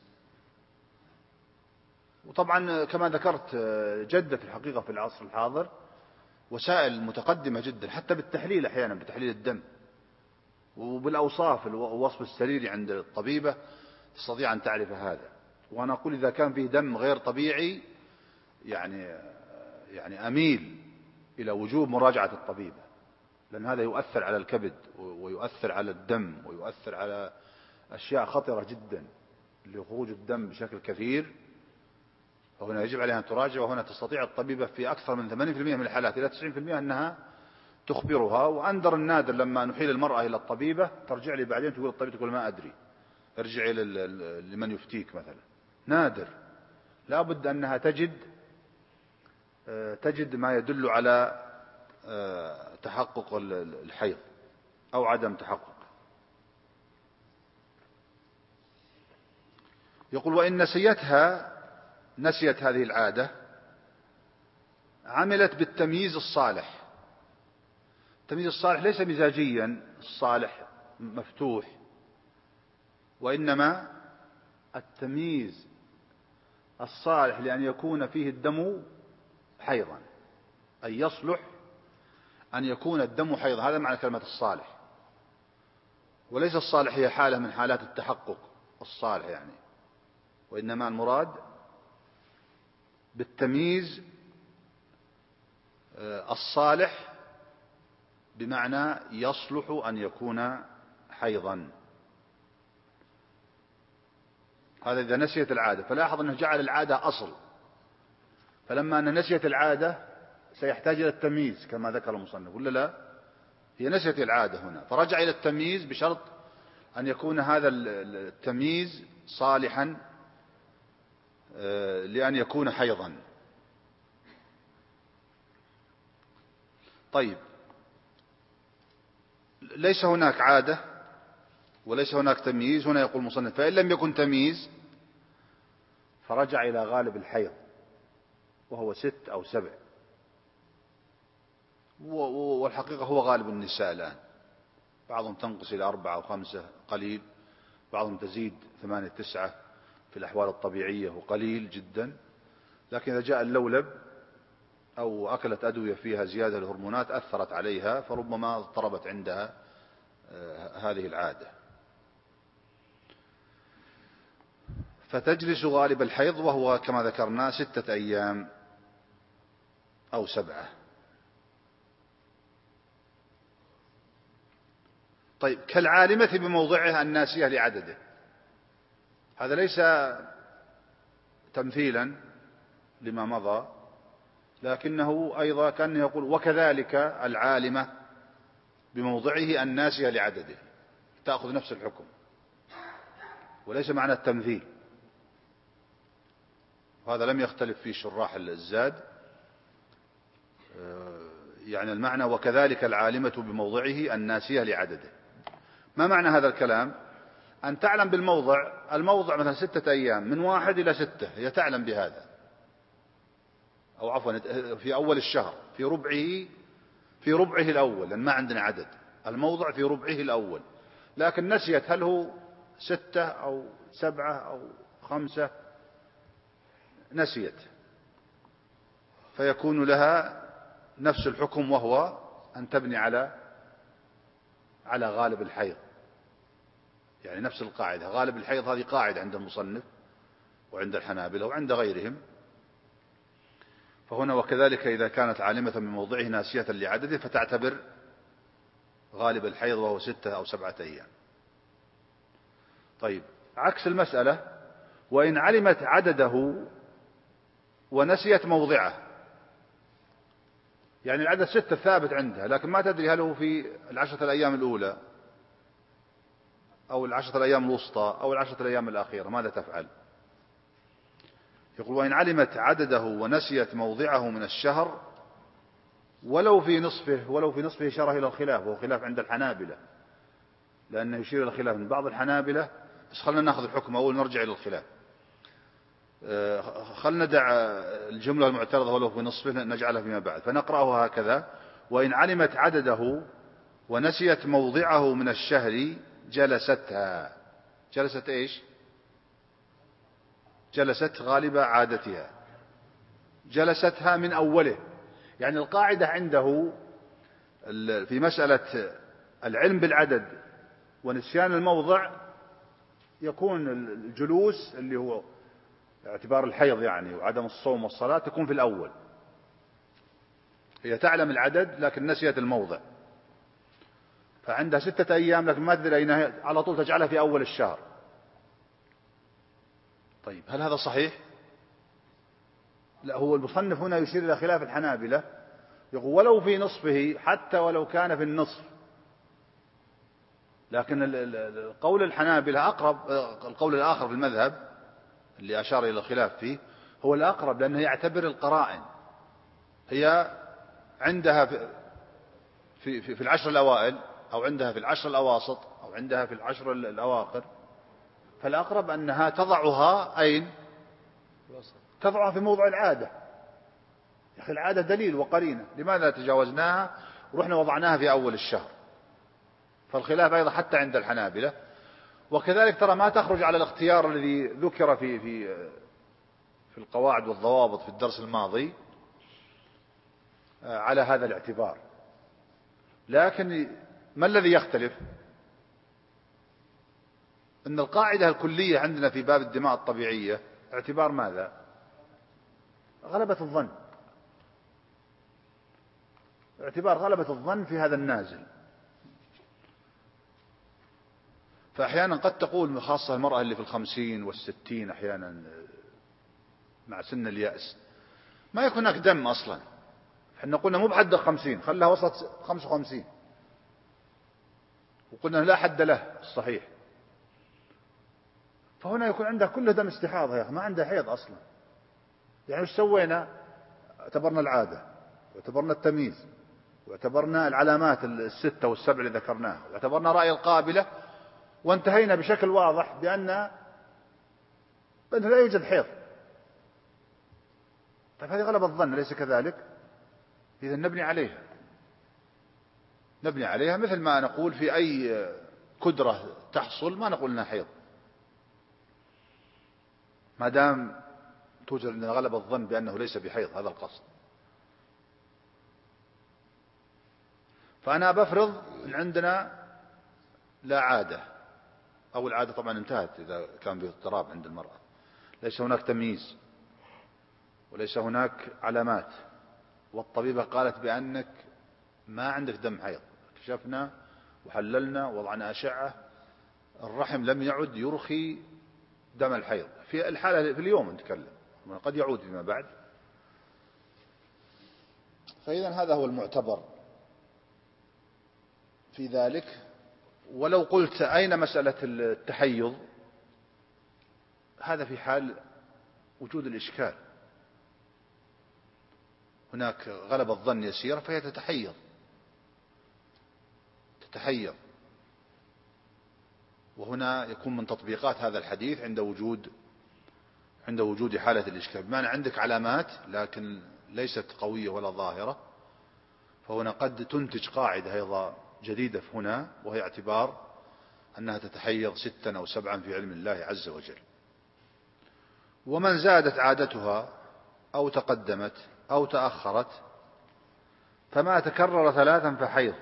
وطبعا كما ذكرت جدت الحقيقة في العصر الحاضر وسائل متقدمة جدا، حتى بالتحليل أحيانا، بتحليل الدم وبالأوصاف الوصف السريري عند الطبيبة تستطيع أن تعرف هذا. وأنا أقول إذا كان فيه دم غير طبيعي يعني أميل إلى وجوب مراجعة الطبيبة، لأن هذا يؤثر على الكبد ويؤثر على الدم ويؤثر على أشياء خطرة جدا لخروج الدم بشكل كثير. فهنا يجب عليها أن تراجع، وهنا تستطيع الطبيبة في أكثر من 80% من الحالات إلى 90% أنها تخبرها. وأندر النادر لما نحيل المرأة إلى الطبيبة ترجع لي بعدين تقول الطبيب تقول ما أدري، ارجعي لمن يفتيك مثلا. نادر، لا بد أنها تجد ما يدل على تحقق الحيض أو عدم تحقق. يقول وإن نسيت هذه العادة عملت بالتمييز الصالح. التمييز الصالح ليس مزاجيا الصالح مفتوح، وإنما التمييز الصالح لأن يكون فيه الدم حيضا، أي يصلح أن يكون الدم حيضا. هذا معنى كلمة الصالح. وليس الصالح هي حالة من حالات التحقق الصالح يعني، وإنما المراد بالتمييز الصالح، بمعنى يصلح أن يكون حيضا. هذا إذا نسيت العادة. فلاحظ أنه جعل العادة أصل، فلما أن نسيت العادة سيحتاج إلى التمييز كما ذكر المصنف، ولا لا؟ هي نسيت العادة هنا فرجع إلى التمييز بشرط أن يكون هذا التمييز صالحا لأن يكون حيضا. طيب، ليس هناك عادة وليس هناك تمييز. هنا يقول المصنف: فإن لم يكن تمييز فرجع إلى غالب الحيض وهو 6 أو 7، والحقيقة هو غالب النساء الآن، بعضهم تنقص إلى 4 أو 5 قليل، بعضهم تزيد 8 9 في الأحوال الطبيعية وقليل جدا. لكن إذا جاء اللولب أو أكلت أدوية فيها زيادة الهرمونات أثرت عليها، فربما اضطربت عندها هذه العادة. فتجلس غالب الحيض وهو كما ذكرنا 6 أيام أو 7. طيب، كالعالمة بموضعها الناسية لعدده، هذا ليس تمثيلا لما مضى، لكنه أيضا كان يقول: وكذلك العالمة بموضعه الناسية لعدده، تأخذ نفس الحكم، وليس معنى التمثيل. وهذا لم يختلف فيه شراح الزاد، يعني المعنى وكذلك العالمة بموضعه الناسية لعدده. ما معنى هذا الكلام؟ أن تعلم الموضع مثلا 6 أيام من 1 إلى 6، هي تعلم بهذا، أو عفوا في أول الشهر في ربعه الأول، لأن ما عندنا عدد، الموضع في ربعه الأول، لكن نسيت هل هو 6 أو 7 أو 5، نسيت، فيكون لها نفس الحكم، وهو أن تبني على غالب الحيض. يعني نفس القاعدة، غالب الحيض هذه قاعدة عند المصنف وعند الحنابلة وعند غيرهم. فهنا وكذلك إذا كانت عالمة بموضعه ناسية لعدده فتعتبر غالب الحيض وهو 6 أو 7 أيام. طيب، عكس المسألة: وإن علمت عدده ونسيت موضعه، يعني العدد 6 ثابت عندها، لكن ما تدري هل هو في 10 الأيام الأولى أو 10 الأيام الوسطى أو 10 الأيام الأخيرة، ماذا تفعل؟ يقول: وإن علمت عدده ونسيت موضعه من الشهر ولو في نصفه شرح إلى الخلاف، وهو خلاف عند الحنابلة، لأنه يشير إلى الخلاف من بعض الحنابلة. بس خلنا نأخذ الحكم أول، نرجع إلى الخلاف. خلنا ندع الجملة المعترضة ولو في نصفه نجعلها فيما بعد، فنقرأه هكذا: وإن علمت عدده ونسيت موضعه من الشهر جلستها. جلست إيش؟ جلست غالب عادتها، جلستها من أوله. يعني القاعدة عنده في مسألة العلم بالعدد ونسيان الموضع، يكون الجلوس اللي هو اعتبار الحيض يعني وعدم الصوم والصلاة تكون في الأول. هي تعلم العدد لكن نسيت الموضع، فعندها 6 أيام لكن ما تدري أين، على طول تجعلها في أول الشهر. طيب، هل هذا صحيح؟ لا، هو المصنف هنا يشير إلى خلاف الحنابلة، يقول ولو في نصفه، حتى ولو كان في النصف. لكن القول الحنابلة أقرب، القول الآخر في المذهب اللي أشار إلى الخلاف فيه هو الأقرب، لأنه يعتبر القرائن. هي عندها في 10 الأوائل، أو عندها في 10 الأواسط، أو عندها في 10 الأواخر، فالأقرب أنها تضعها أين؟ تضعها في موضع العادة. يا أخي العادة دليل وقرينة، لماذا تجاوزناها ورحنا وضعناها في أول الشهر؟ فالخلاف أيضا حتى عند الحنابلة. وكذلك ترى ما تخرج على الاختيار الذي ذكر في القواعد والضوابط في الدرس الماضي على هذا الاعتبار. لكن ما الذي يختلف؟ أن القاعدة الكلية عندنا في باب الدماء الطبيعية اعتبار ماذا؟ غلبة الظن، اعتبار غلبة الظن في هذا النازل. فأحيانا قد تقول خاصة المرأة اللي في 50 و60 أحيانا مع سن اليأس ما يكون هناك دم أصلا، احنا قلنا مو بحد 50، خلها وسط 55، وقلنا لا حد له الصحيح. فهنا يكون عندها كله دم استحاضة يا أخي، ما عندها حيض أصلا. يعني وش سوينا؟ اعتبرنا العادة، واعتبرنا التمييز، واعتبرنا العلامات الستة والسبع اللي ذكرناها، واعتبرنا رأي القابلة، وانتهينا بشكل واضح بأن لا يوجد حيض. طيب هذه غلبة الظن أليس كذلك؟ إذا نبني عليها، نبني عليها مثل ما نقول في أي كدرة تحصل، ما نقول انها حيض ما دام توجد عندنا غلبة الظن بأنه ليس بحيض، هذا القصد. فأنا بفرض أن عندنا لا عادة، أو العادة طبعا انتهت إذا كان به اضطراب عند المرأة، ليس هناك تمييز وليس هناك علامات، والطبيبة قالت بأنك ما عندك دم حيض، كشفنا وحللنا ووضعنا أشعة، الرحم لم يعد يرخي دم الحيض في الحالة في اليوم نتكلم، قد يعود فيما بعد. فإذا هذا هو المعتبر في ذلك. ولو قلت أين مسألة التحيض، هذا في حال وجود الإشكال، هناك غلبة الظن يسيرة فهي تتحيض، وهنا يكون من تطبيقات هذا الحديث عند وجود حالة الإشكال، بمعنى عندك علامات لكن ليست قوية ولا ظاهرة، فهنا قد تنتج قاعدة أيضا جديدة هنا، وهي اعتبار أنها تتحيض 6 أو 7 في علم الله عز وجل. ومن زادت عادتها أو تقدمت أو تأخرت فما تكرر 3 فحيض.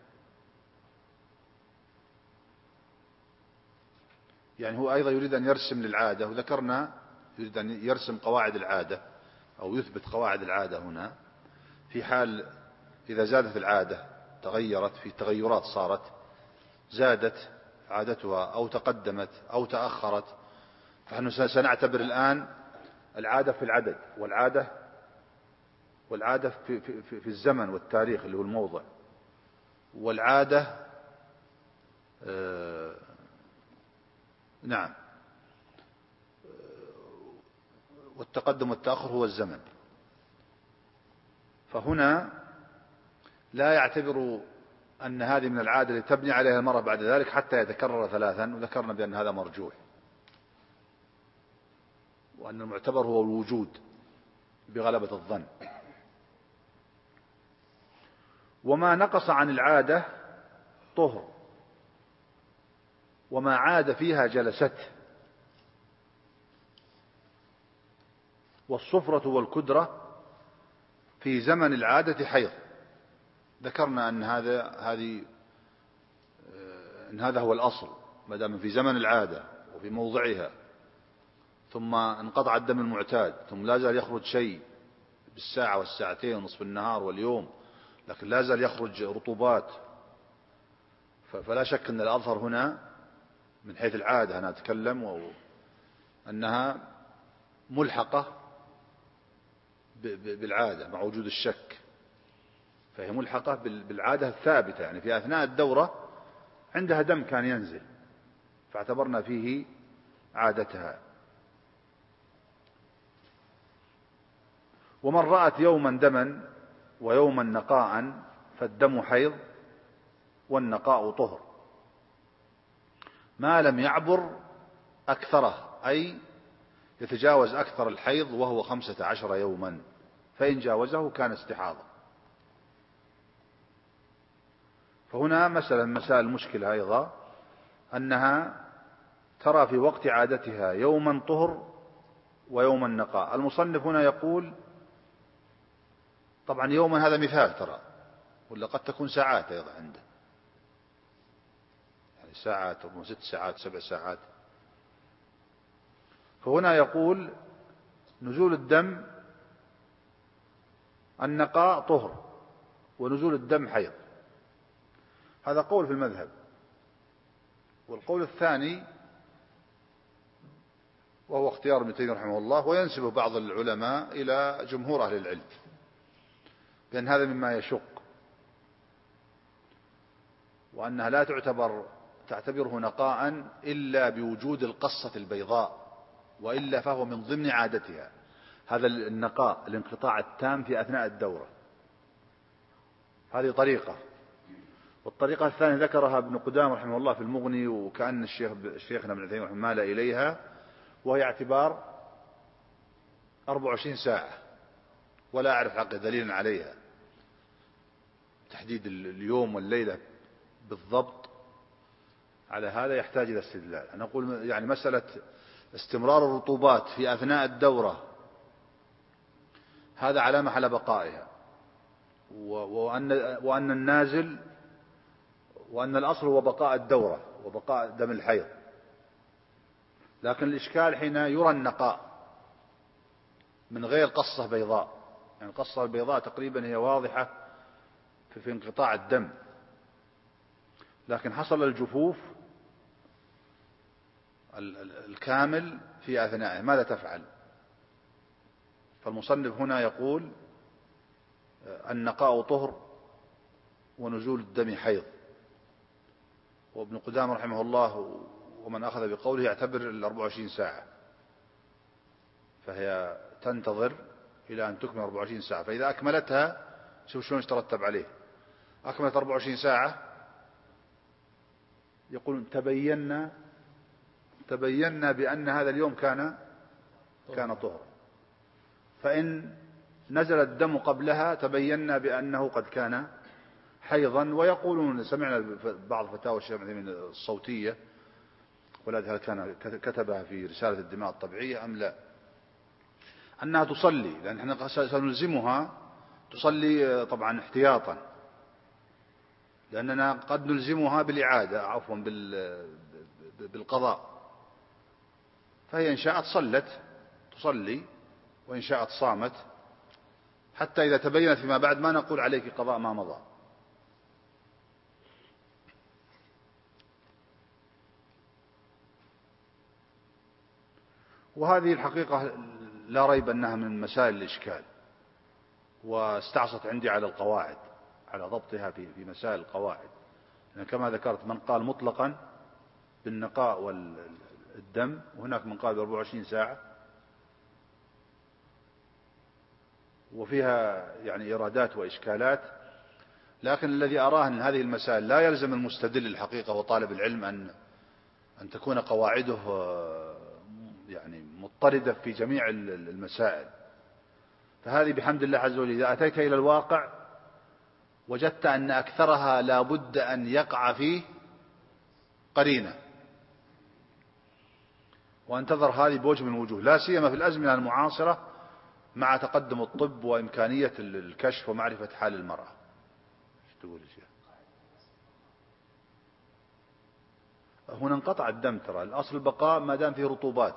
يعني هو أيضا يريد أن يرسم للعادة، وذكرنا يريد أن يرسم قواعد العادة أو يثبت قواعد العادة هنا، في حال إذا زادت العادة تغيرت في تغيرات صارت، زادت عادتها أو تقدمت أو تأخرت، فنحن سنعتبر الآن العادة في العدد، والعادة في الزمن والتاريخ اللي هو الموضع، والعادة نعم، والتقدم والتأخر هو الزمن. فهنا لا يعتبر أن هذه من العادة اللي تبني عليها المرأة بعد ذلك حتى يتكرر 3، وذكرنا بأن هذا مرجوح، وأن المعتبر هو الوجود بغلبة الظن. وما نقص عن العادة طهر، وما عاد فيها جلست. والصفرة والكدرة في زمن العادة حيض، ذكرنا أن هذا هو الأصل، ما دام في زمن العادة وفي موضعها، ثم انقطع الدم المعتاد، ثم لا زال يخرج شيء بالساعة والساعتين ونصف النهار واليوم، لكن لا زال يخرج رطوبات، فلا شك أن الأظهر هنا من حيث العادة أنا أتكلم أنها ملحقة بالعادة مع وجود الشك، فهي ملحقة بالعادة الثابتة، يعني في أثناء الدورة عندها دم كان ينزل فاعتبرنا فيه عادتها. ومن رأت يوما دما ويوما نقاء فالدم حيض والنقاء طهر، ما لم يعبر أكثره، أي يتجاوز أكثر الحيض وهو 15 يوما، فإن جاوزه كان استحاضة. فهنا مسألة من مسائل المشكلة أيضا أنها ترى في وقت عادتها يوما طهر ويوما نقاء. المصنف هنا يقول طبعا يوما هذا مثال ترى، ولا قد تكون ساعات أيضا عنده، يعني ساعات أو 6 ساعات 7 ساعات. فهنا يقول نزول الدم النقاء طهر ونزول الدم حيض. هذا قول في المذهب. والقول الثاني وهو اختيار ابن تيمية رحمه الله، وينسبه بعض العلماء إلى جمهور أهل العلم، بأن هذا مما يشق، وأنها لا تعتبره نقاء إلا بوجود القصة البيضاء، وإلا فهو من ضمن عادتها. هذا النقاء الانقطاع التام في أثناء الدورة، هذه طريقة. والطريقة الثانية ذكرها ابن قدامة رحمه الله في المغني، وكأن شيخنا ابن تيمية مال إليها، وهي اعتبار 24 ساعة، ولا أعرف حق دليل عليها تحديد اليوم والليلة بالضبط. على هذا يحتاج إلى استدلال. أنا أقول يعني مسألة استمرار الرطوبات في أثناء الدورة هذا علامة على بقائها، وأن النازل، وأن الأصل هو بقاء الدورة وبقاء دم الحيض. لكن الإشكال حين يرى النقاء من غير قصة بيضاء، يعني القصة البيضاء تقريبا هي واضحة في انقطاع الدم، لكن حصل الجفوف الكامل في أثنائه، ماذا تفعل؟ فالمصنف هنا يقول النقاء طهر ونزول الدم حيض. وابن قدامة رحمه الله ومن أخذ بقوله يعتبر 24 ساعة، فهي تنتظر إلى أن تكمل 24 ساعة. فإذا أكملتها شوف شلون يترتب عليه. أكملت 24 ساعة يقول تبينا بأن هذا اليوم كان طهر. فإن نزل الدم قبلها تبينا بأنه قد كان حيضا. ويقولون سمعنا بعض فتاوى الشيخ ابن الصوتية، ولا هل كان كتبها في رسالة الدماء الطبيعية أم لا، أنها تصلي، لأن احنا سنلزمها تصلي طبعا احتياطا، لأننا قد نلزمها بالإعادة عفوا بالقضاء. فهي إن شاءت صلت تصلي، وإن شاءت صامت، حتى إذا تبينت فيما بعد ما نقول عليك قضاء ما مضى. وهذه الحقيقة لا ريب أنها من مسائل الإشكال، واستعصت عندي على القواعد، على ضبطها في مسائل القواعد. يعني كما ذكرت من قال مطلقا بالنقاء والدم، وهناك من قال 24 ساعة، وفيها يعني إيرادات وإشكالات. لكن الذي أراه أن هذه المسائل لا يلزم المستدل الحقيقة وطالب العلم أن تكون قواعده يعني مضطردة في جميع المسائل. فهذه بحمد الله عز وجل إذا أتيت إلى الواقع وجدت أن أكثرها لا بد أن يقع فيه قرينة، وانتظر هذه بوجه من الوجوه، لا سيما في الأزمنة المعاصرة مع تقدم الطب وإمكانية الكشف ومعرفة حال المرأة. ايش تقول يا شيخ؟ هنا انقطع الدم، ترى الأصل البقاء ما دام فيه رطوبات،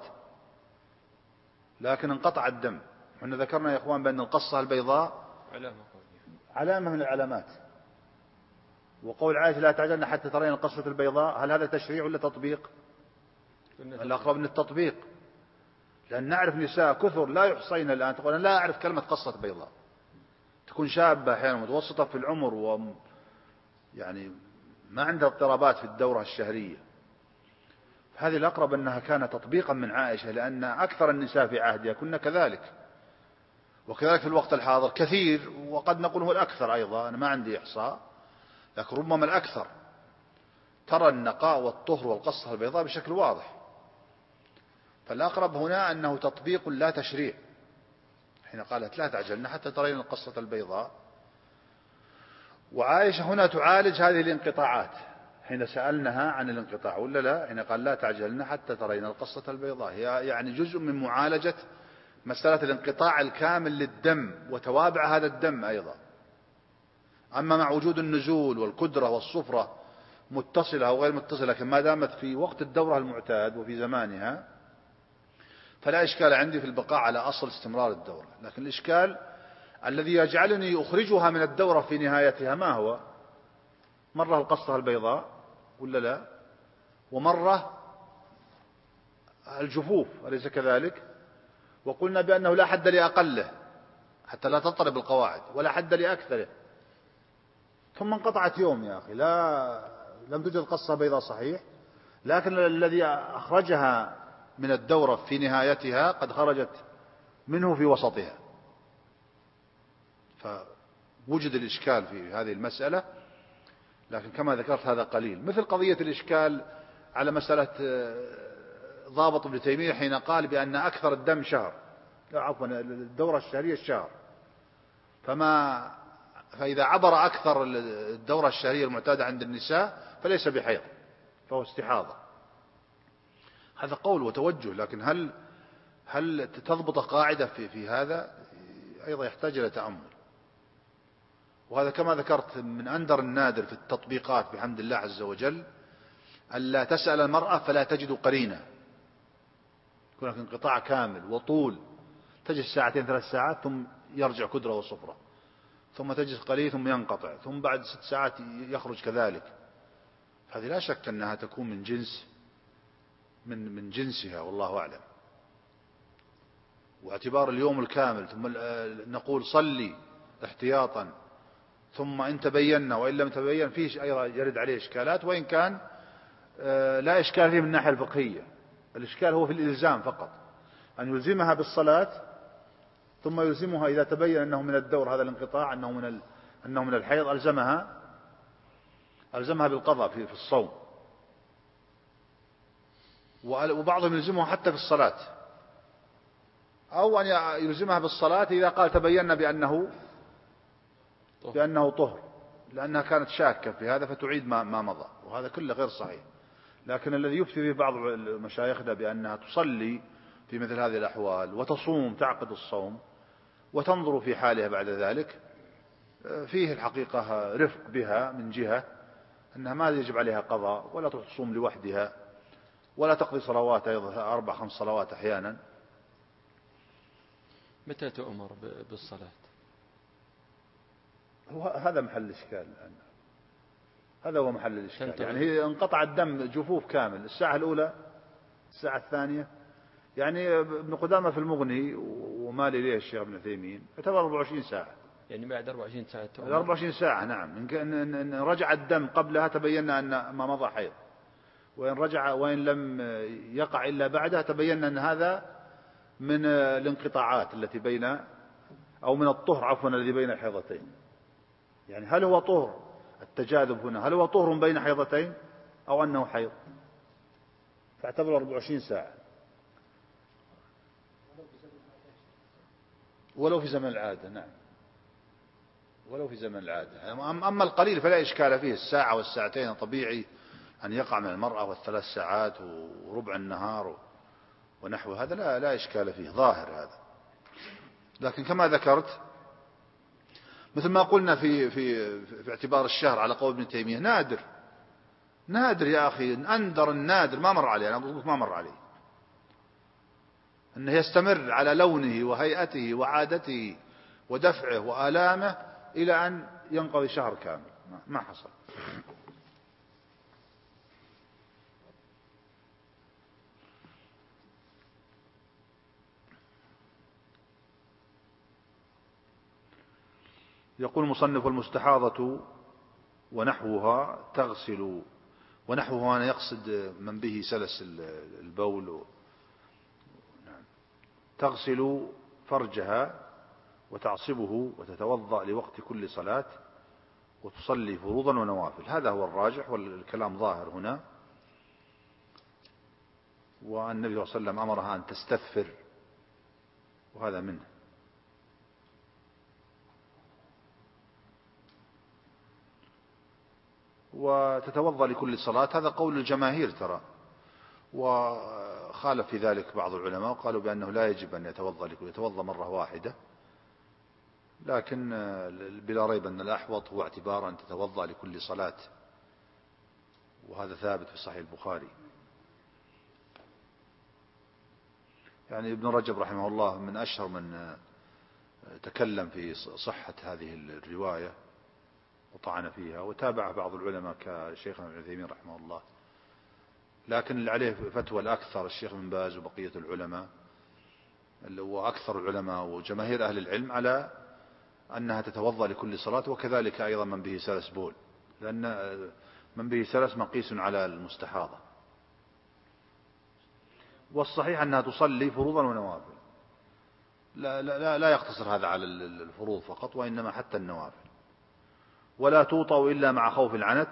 لكن انقطع الدم. احنا ذكرنا يا اخوان بأن القصة البيضاء علامة من العلامات. وقول عائشة لا تعجلن حتى ترين القصة البيضاء، هل هذا تشريع ولا تطبيق؟ الأقرب من التطبيق، لأن نعرف نساء كثر لا يحصين الآن تقول أنا لا أعرف كلمة قصة بيضاء، تكون شابة أحيانا متوسطة في العمر يعني ما عندها اضطرابات في الدورة الشهرية. هذه الأقرب أنها كانت تطبيقا من عائشة، لأن أكثر النساء في عهدها كنا كذلك، وكذلك في الوقت الحاضر كثير، وقد نقول هو الأكثر أيضا، أنا ما عندي إحصاء لكن ربما الأكثر، ترى النقاء والطهر والقصة البيضاء بشكل واضح. فالأقرب هنا أنه تطبيق لا تشريع، حين قالت لا تعجلن حتى ترين القصة البيضاء. وعائشة هنا تعالج هذه الانقطاعات حين سألنها عن الانقطاع ولا لا، حين قال لا تعجلن حتى ترين القصة البيضاء، هي يعني جزء من معالجة مسألة الانقطاع الكامل للدم وتوابع هذا الدم أيضا. أما مع وجود النزول والكدرة والصفرة متصلة أو غير متصلة، لكن ما دامت في وقت الدورة المعتاد وفي زمانها فلا إشكال عندي في البقاء على أصل استمرار الدورة. لكن الإشكال الذي يجعلني أخرجها من الدورة في نهايتها ما هو؟ مرة القصة البيضاء ولا لا؟ ومرة الجفوف، أليس كذلك؟ وقلنا بأنه لا حد لأقله حتى لا تضطرب القواعد، ولا حد لأكثره. ثم انقطعت يوم يا أخي، لم توجد قصة بيضاء صحيح، لكن الذي أخرجها من الدورة في نهايتها قد خرجت منه في وسطها، فوجد الإشكال في هذه المسألة. لكن كما ذكرت هذا قليل، مثل قضية الإشكال على مسألة ضابط ابن تيمية حين قال بأن أكثر الدم شهر، عفوا الدورة الشهرية الشهر، فإذا عبر أكثر الدورة الشهرية المعتادة عند النساء فليس بحيض، فهو استحاضة. هذا قول وتوجه، لكن هل تضبط قاعدة في هذا؟ أيضا يحتاج إلى تأمل. وهذا كما ذكرت من أندر النادر في التطبيقات بحمد الله عز وجل، ألا تسأل المرأة فلا تجد قرينة، يكون هناك انقطاع كامل وطول، تجلس ساعتين 3 ساعات ثم يرجع كدرة وصفرة، ثم تجلس قليل ثم ينقطع، ثم بعد 6 ساعات يخرج كذلك. هذه لا شك أنها تكون من جنسها، والله أعلم. واعتبار اليوم الكامل، ثم نقول صلي احتياطا، ثم إن تبينا وإن لم تبين، فيه أيضا يرد عليه إشكالات، وإن كان لا إشكال فيه من الناحية الفقهية. الإشكال هو في الإلزام فقط، أن يلزمها بالصلاة ثم يلزمها إذا تبين أنه من الدور هذا الانقطاع، أنه من الحيض، ألزمها بالقضاء في الصوم. وبعضهم يلزمها حتى في الصلاة، أو أن يلزمها بالصلاة إذا قال تبين بأنه طهر، لأنها كانت شاكة في هذا فتعيد ما مضى، وهذا كله غير صحيح. لكن الذي يفتي به بعض مشايخنا بأنها تصلي في مثل هذه الأحوال وتصوم، تعقد الصوم وتنظر في حالها بعد ذلك، فيه الحقيقة رفق بها من جهة أنها ما يجب عليها قضاء، ولا تصوم لوحدها، ولا تقضي صلوات أيضا 4 5 صلوات أحيانا. متى تؤمر بالصلاة؟ هذا محل الإشكال الآن، هذا هو محل الإشكال. يعني هي انقطع الدم جفوف كامل، الساعة الأولى، الساعة الثانية. يعني ابن قدامة في المغني ومال إليه الشيخ ابن عثيمين اعتبر 24 ساعة، يعني بعد 24 ساعة 24 ساعة. نعم، إن رجع الدم قبلها تبين أن ما مضى حيض، وإن لم يقع إلا بعدها تبين أن هذا من الانقطاعات التي بين، أو من الطهر عفوا الذي بين الحيضتين. يعني هل هو طهر التجاذب هنا، هل هو طهر بين حيضتين أو أنه حيض؟ فاعتبر 24 ساعة، ولو في زمن العادة. نعم، ولو في زمن العادة. أما القليل فلا إشكال فيه، الساعة والساعتين طبيعي أن يقع من المرأة، وال3 ساعات وربع النهار ونحو هذا لا إشكال فيه، ظاهر هذا. لكن كما ذكرت، مثل ما قلنا في اعتبار الشهر على قول ابن تيمية، نادر يا أخي، أندر النادر ما مر عليه، أنا أقول لك ما مر عليه، أنه يستمر على لونه وهيئته وعادته ودفعه وآلامه إلى أن ينقضي شهر كامل، ما حصل. يقول المصنف: المستحاضة ونحوها تغسل، ونحوها أنا يقصد من به سلس البول، تغسل فرجها وتعصبه وتتوضأ لوقت كل صلاة وتصلي فروضا ونوافل. هذا هو الراجح، والكلام ظاهر هنا. والنبي صلى الله عليه وسلم أمرها أن تستثفر، وهذا منه. وتتوضأ لكل صلاة، هذا قول الجماهير ترى، وخالف في ذلك بعض العلماء وقالوا بأنه لا يجب أن يتوضأ مرة واحدة، لكن بلا ريب أن الأحوط هو اعتبار أن تتوضأ لكل صلاة، وهذا ثابت في صحيح البخاري. يعني ابن رجب رحمه الله من أشهر من تكلم في صحة هذه الرواية وطعن فيها، وتابع بعض العلماء كشيخنا ابن عثيمين رحمه الله، لكن اللي عليه فتوى الأكثر الشيخ بن باز وبقية العلماء وأكثر العلماء وجماهير أهل العلم على أنها تتوضأ لكل صلاة، وكذلك أيضا من به سلس بول، لأن من به سلس مقيس على المستحاضة. والصحيح أنها تصلي فروضا ونوافل، لا يقتصر هذا على الفروض فقط، وإنما حتى النوافل. ولا توطأ إلا مع خوف العنت،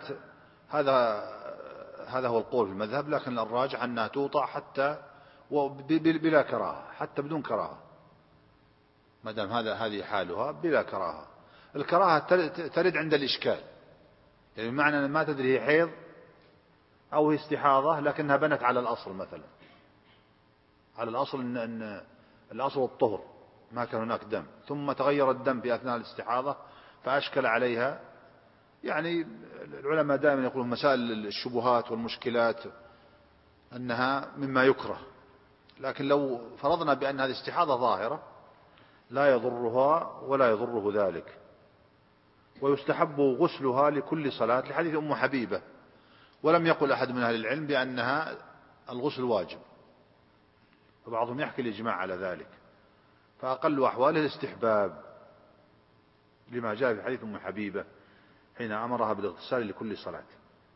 هذا هو القول في المذهب، لكن الراجح أنها توطأ حتى بلا كراهة، حتى بدون كراهة، ما دام هذه حالها بلا كراهة. الكراهة ترد عند الإشكال، يعني بمعنى أن ما تدري هي حيض أو هي استحاضة، لكنها بنت على الأصل، مثلا على الأصل أن الأصل الطهر، ما كان هناك دم، ثم تغير الدم في أثناء الاستحاضة فأشكل عليها. يعني العلماء دائما يقولون مسائل الشبهات والمشكلات أنها مما يكره، لكن لو فرضنا بأن هذه استحاضة ظاهرة لا يضرها ولا يضره ذلك. ويستحب غسلها لكل صلاة لحديث أم حبيبة، ولم يقل أحد من أهل العلم بأنها الغسل واجب، وبعضهم يحكي الإجماع على ذلك، فأقل أحواله الاستحباب لما جاء في حديث أم حبيبة حين أمرها بالاغتسال لكل صلاة.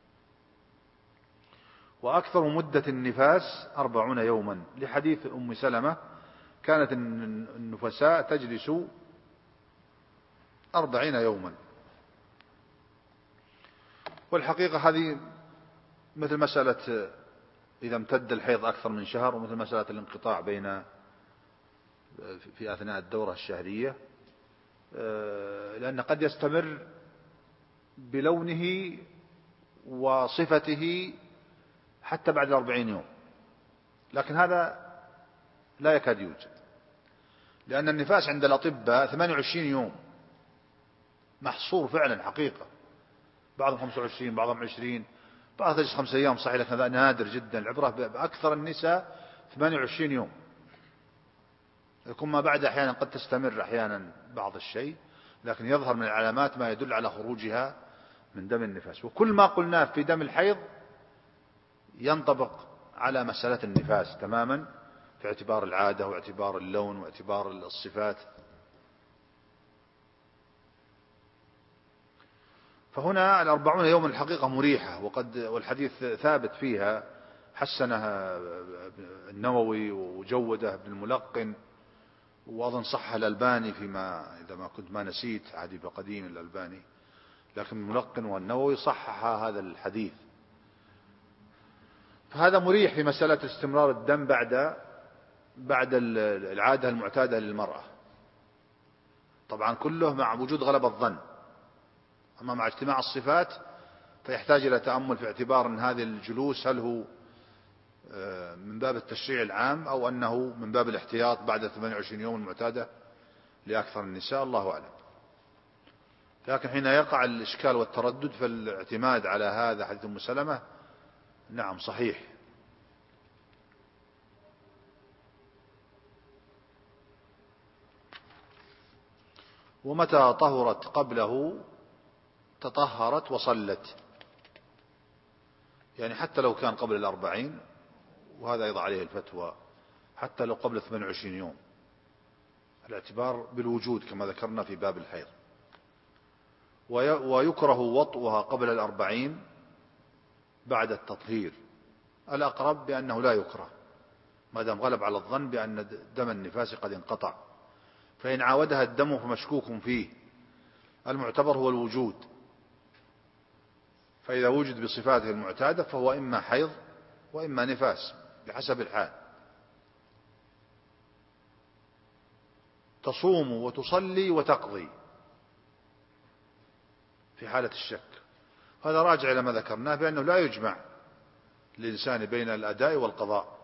وأكثر مدة النفاس 40 يوما لحديث أم سلمة كانت النفساء تجلس 40 يوما. والحقيقة هذه مثل مسألة إذا امتد الحيض أكثر من شهر، ومثل مسألة الانقطاع في أثناء الدورة الشهرية، لأن قد يستمر بلونه وصفته حتى بعد 40 يوم، لكن هذا لا يكاد يوجد، لأن النفاس عند الأطباء 28 يوم محصور فعلا حقيقة، بعضهم 25 بعضهم 20، بعض تجلس 5 أيام صحيح، لكن هذا نادر جدا. العبرة بأكثر النساء 28 يوم، يكون ما بعد أحيانا قد تستمر أحيانا بعض الشيء، لكن يظهر من العلامات ما يدل على خروجها من دم النفاس. وكل ما قلناه في دم الحيض ينطبق على مسألة النفاس تماما، في اعتبار العادة واعتبار اللون واعتبار الصفات. فهنا 40 يوم الحقيقة مريحة، والحديث ثابت فيها، حسنها النووي وجوده ابن الملقن، وأظن صح الألباني فيما إذا ما كنت ما نسيت، عادي بقديم الألباني، لكن الملقن والنووي صحح هذا الحديث. فهذا مريح في مسألة استمرار الدم بعد العادة المعتادة للمرأة، طبعا كله مع وجود غلبة الظن. أما مع اجتماع الصفات فيحتاج إلى تأمل في اعتبار أن هذه الجلوس هل هو من باب التشريع العام أو أنه من باب الاحتياط بعد 28 يوم المعتادة لأكثر النساء، الله أعلم. لكن حين يقع الإشكال والتردد فالاعتماد على هذا حديث أم سلمة نعم صحيح. ومتى طهرت قبله تطهرت وصلت، يعني حتى لو كان قبل 40، وهذا يضع عليه الفتوى، حتى لو قبل 28 يوم، الاعتبار بالوجود كما ذكرنا في باب الحيض. ويكره وطئها قبل 40 بعد التطهير، الأقرب بأنه لا يكره ما دام غلب على الظن بأن دم النفاس قد انقطع. فإن عاودها الدم فمشكوك فيه، المعتبر هو الوجود، فإذا وجد بصفاته المعتادة فهو إما حيض وإما نفاس بحسب الحال. تصوم وتصلي وتقضي في حالة الشك. هذا راجع إلى ما ذكرناه بأنه لا يجمع للإنسان بين الأداء والقضاء،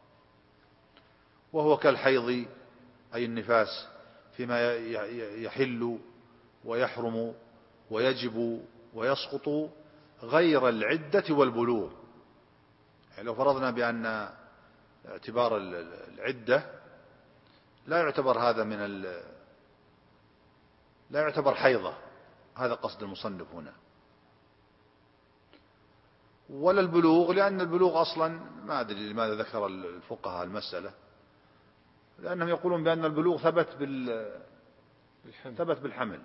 وهو كالحيض أي النفاس فيما يحل ويحرم ويجب ويسقط غير العدة والبلوغ. يعني لو فرضنا بأن اعتبار العدة لا يعتبر هذا لا يعتبر حيضة، هذا قصد المصنف هنا. ولا البلوغ، لأن البلوغ أصلا ما أدري لماذا ذكر الفقهاء المسألة، لأنهم يقولون بأن البلوغ ثبت بالحمل.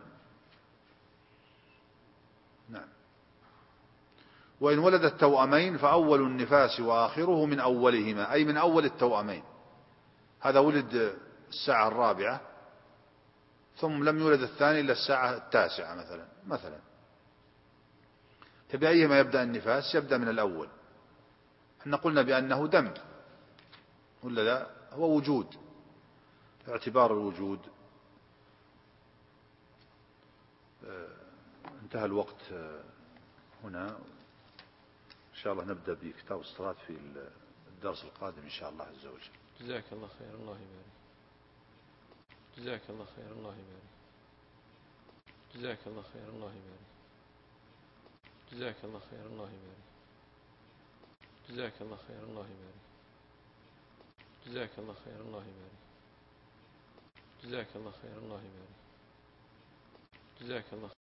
نعم. وإن ولد التوأمين فأول النفاس وآخره من أولهما، أي من أول التوأمين. هذا ولد الساعة 4 ثم لم يولد الثاني إلا الساعة 9 مثلا، فبأيهما يبدأ النفاس؟ يبدأ من الأول. احنا قلنا بأنه دم ولا لا؟ هو وجود، اعتبار الوجود. انتهى الوقت هنا، إن شاء الله نبدأ بكتاب الصلاة في الدرس القادم إن شاء الله عز وجل. جزاك الله خير، الله يبارك. جزاك الله خير، الله يبارك. جزاك الله خير، الله يبارك. جزاك الله خير، الله يبارك. جزاك الله خير، الله يبارك. جزاك الله خير، الله يبارك. جزاك الله خير، الله يبارك. جزاك الله